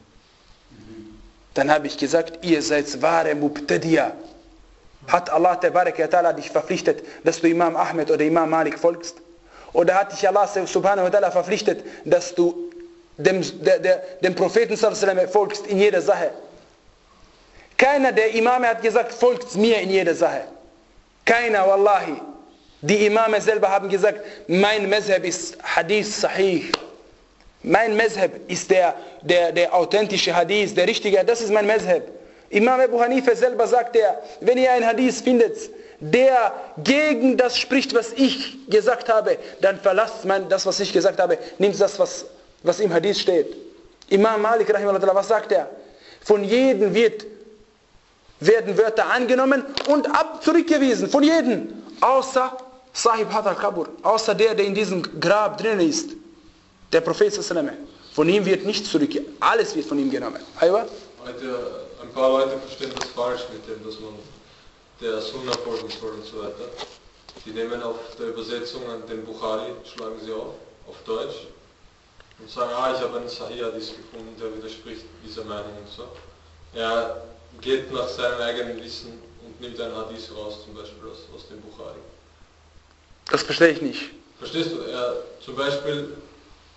Dann habe ich gesagt, ihr seid wahre Mubtadi'a. Hat Allah ta'ala dich verpflichtet, dass du Imam Ahmed oder Imam Malik folgst? Oder hat dich Allah subhanahu wa ta'ala verpflichtet, dass du dem, der, der, dem Propheten sallallahu alaihi wasallam folgst in jeder Sache? Keiner der Imame hat gesagt, folgt mir in jeder Sache. Keiner, wallahi. Die Imame selber haben gesagt, mein Mazhab ist Hadith Sahih. Mein Mazhab ist der, der, der authentische Hadith, der richtige, das ist mein Mazhab. Imam Abu Hanifa selber sagt er, wenn ihr einen Hadith findet, der gegen das spricht, was ich gesagt habe, dann verlasst man das, was ich gesagt habe, nimmt das, was, was im Hadith steht. Imam Malik, rahimahullah, was sagt er? Von jedem wird, werden Wörter angenommen und ab zurückgewiesen, von jedem, außer Sahib Hadar Kabur, außer der, der in diesem Grab drin ist, der Prophet sallallahu alaihi wasallam. Von ihm wird nichts zurückgegeben, alles wird von ihm genommen. Aywa? Heute, ein paar Leute verstehen das falsch mit dem, dass man der Sunna folgen soll und so weiter. Die nehmen auf der Übersetzung an den Bukhari, schlagen sie auf, auf Deutsch, und sagen, ah, ich habe einen Sahih Hadith gefunden, der widerspricht dieser Meinung und so. Er geht nach seinem eigenen Wissen und nimmt einen Hadith raus, zum Beispiel aus, aus dem Bukhari. Das verstehe ich nicht. Verstehst du? Er, zum Beispiel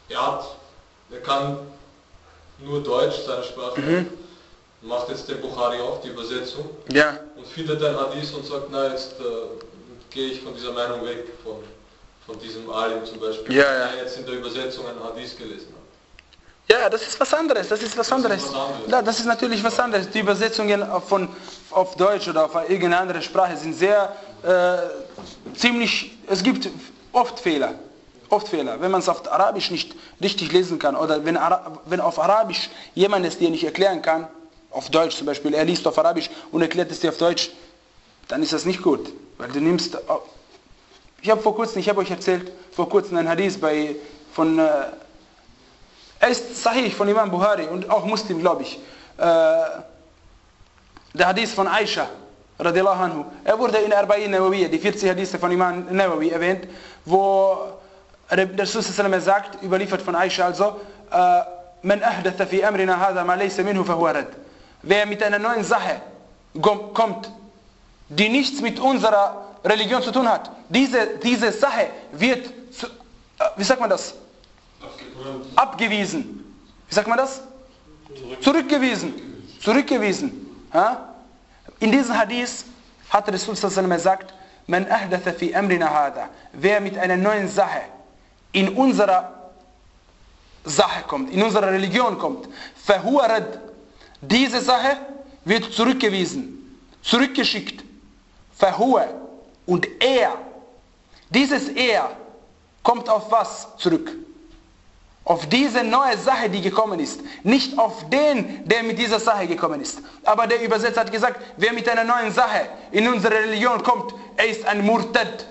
er hat, er kann nur Deutsch, seine Sprache, mhm. macht jetzt den Bukhari auf, die Übersetzung, ja. und findet ein Hadith und sagt, na jetzt äh, gehe ich von dieser Meinung weg, von, von diesem Alim zum Beispiel, ja, ja. der jetzt in der Übersetzung einen Hadith gelesen hat. Ja, das ist was anderes, das ist was anderes. Das ist, was anderes. Ja, das ist natürlich was anderes. Die Übersetzungen von, auf Deutsch oder auf irgendeine andere Sprache sind sehr, äh, ziemlich, es gibt oft Fehler. Oft Fehler. Wenn man es auf Arabisch nicht richtig lesen kann oder wenn, Ara wenn auf Arabisch jemand es dir nicht erklären kann, auf Deutsch zum Beispiel, er liest auf Arabisch und erklärt es dir auf Deutsch, dann ist das nicht gut. Weil du nimmst, ich habe vor kurzem, ich habe euch erzählt, vor kurzem ein Hadith bei, von, äh, er ist Sahih von Imam Bukhari und auch Muslim, glaube ich. Äh, der Hadith von Aisha, radiallahu anhu. Er wurde in Arba'in Nawawiyya, die vierzig Hadithe von Imam Nawawi erwähnt, wo der Rasul sagt, überliefert von Aisha also, Man ahdatha fi amrina hadha ma laysa minhu fahuwa rad. Wer mit einer neuen Sache kommt, die nichts mit unserer Religion zu tun hat, diese, diese Sache wird, wie sagt man das? Abgewiesen. Wie sagt man das? Zurückgewiesen. Zurückgewiesen. Ha? In diesem Hadith hat der Rasul gesagt, Man ahdatha fi amrina hadha. Wer mit einer neuen Sache in unserer Sache kommt, in unserer Religion kommt, fahuwa rad. Diese Sache wird zurückgewiesen, zurückgeschickt. Fahuwa. Und er, dieses er, kommt auf was zurück? Auf diese neue Sache, die gekommen ist. Nicht auf den, der mit dieser Sache gekommen ist. Aber der Übersetzer hat gesagt, wer mit einer neuen Sache in unsere Religion kommt, er ist ein Murtad.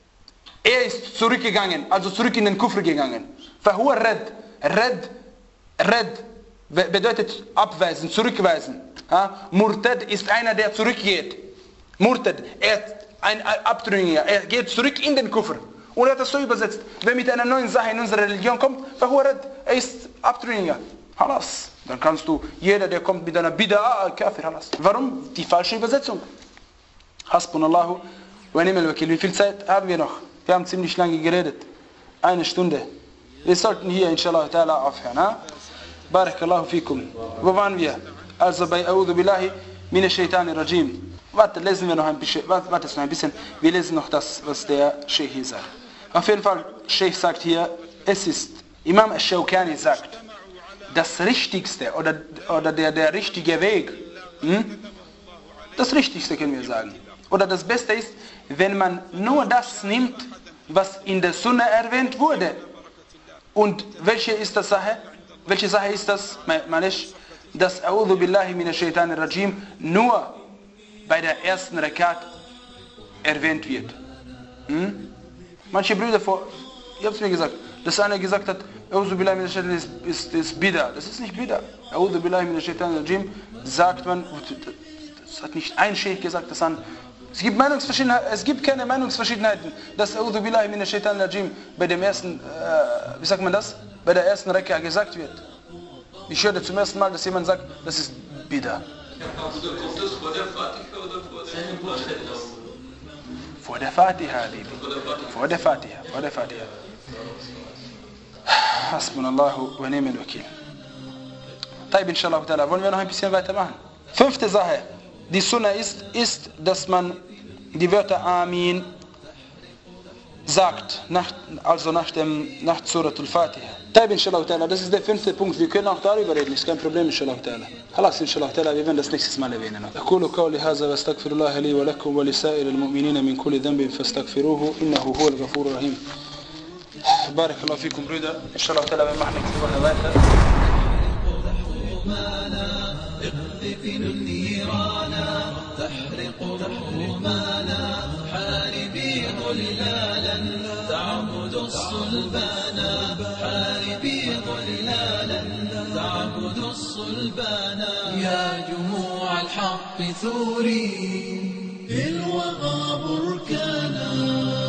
Er ist zurückgegangen, also zurück in den Kufr gegangen. Fahuwa rad. Rad, Rad bedeutet abweisen, zurückweisen. Ja? Murtad ist einer, der zurückgeht. Murtad, er ist ein Abtrünniger, er geht zurück in den Kufr. Und er hat das so übersetzt, wer mit einer neuen Sache in unsere Religion kommt, er ist Abtrünniger. Halas. Dann kannst du, jeder, der kommt mit einer Bid'a, Kafir, halas. Warum? Die falsche Übersetzung. Hasbunallahu wa ni'mal wakil. Wie viel Zeit haben wir noch? Wir haben ziemlich lange geredet. Eine Stunde. Wir sollten hier inshallah ta'ala aufhören. Ha? Barakallahu fikum. Wo waren wir? Also bei A'udhu billahi minash shaitani rajim. Warte, lesen wir noch ein bisschen. Warte, warte noch ein bisschen. Wir lesen noch das, was der Sheikh hier sagt. Auf jeden Fall, Sheikh sagt hier, es ist, Imam al-Shawkani sagt, das Richtigste oder, oder der, der richtige Weg, hm? das Richtigste können wir sagen. Oder das Beste ist, wenn man nur das nimmt, was in der Sunna erwähnt wurde. Und welche ist das Sache? Welche Sache ist das? Malish, dass A'udhu billahi minash shaitanir rajim nur bei der ersten Rakat erwähnt wird. Hm? Manche Brüder vor, ich habe es mir gesagt, dass einer gesagt hat, A'udhu billahi minash shaitanir ist, ist, ist Bida. Das ist nicht Bida. A'udhu billahi minash shaitanir rajim sagt man, das hat nicht ein Sheikh gesagt, das an. Es gibt Meinungsverschiedenheiten, es gibt keine Meinungsverschiedenheiten, dass A'udhu billahi minash shaitanir rajim bei dem ersten, äh, wie sagt man das? Bei der ersten Raka gesagt wird. Ich höre zum ersten Mal, dass jemand sagt, das ist Bida. Kommt das vor der Fatiha oder vor der Fatiha? Vor der Fatiha, Habibi. Vor der Fatiha, vor der Fatiha. Hasbunallahu wa ni'mal wakil. Taib, inshallah ta'ala. Wollen wir noch ein bisschen weitermachen? Fünfte Sache. Die Sunna ist, ist, dass man die Wörter Amin sagt, nach, also nach dem nach Suratul Fatiha. Taib, inshallah ta'ala, das ist der fünfte Punkt. Wir können auch darüber reden, ist kein Problem, inshallah ta'ala. Halas, inshallah ta'ala, wir werden das nächstes Mal erwähnen. أقول قولي هذا واستغفر الله لي ولكم ولسائر المؤمنين من كل ذنب فاستغفروه إنه هو الغفور الرحيم. بارك الله فيكم Brüder. Inshallah ta'ala, wir machen nächste Woche weiter. اقذف النيرانا تحرق حرمانا حاربي ظلالا تعبد الصلبانا حاربي ظلالا تعبد الصلبانا يا جموع الحق ثوري في الوغى بركانا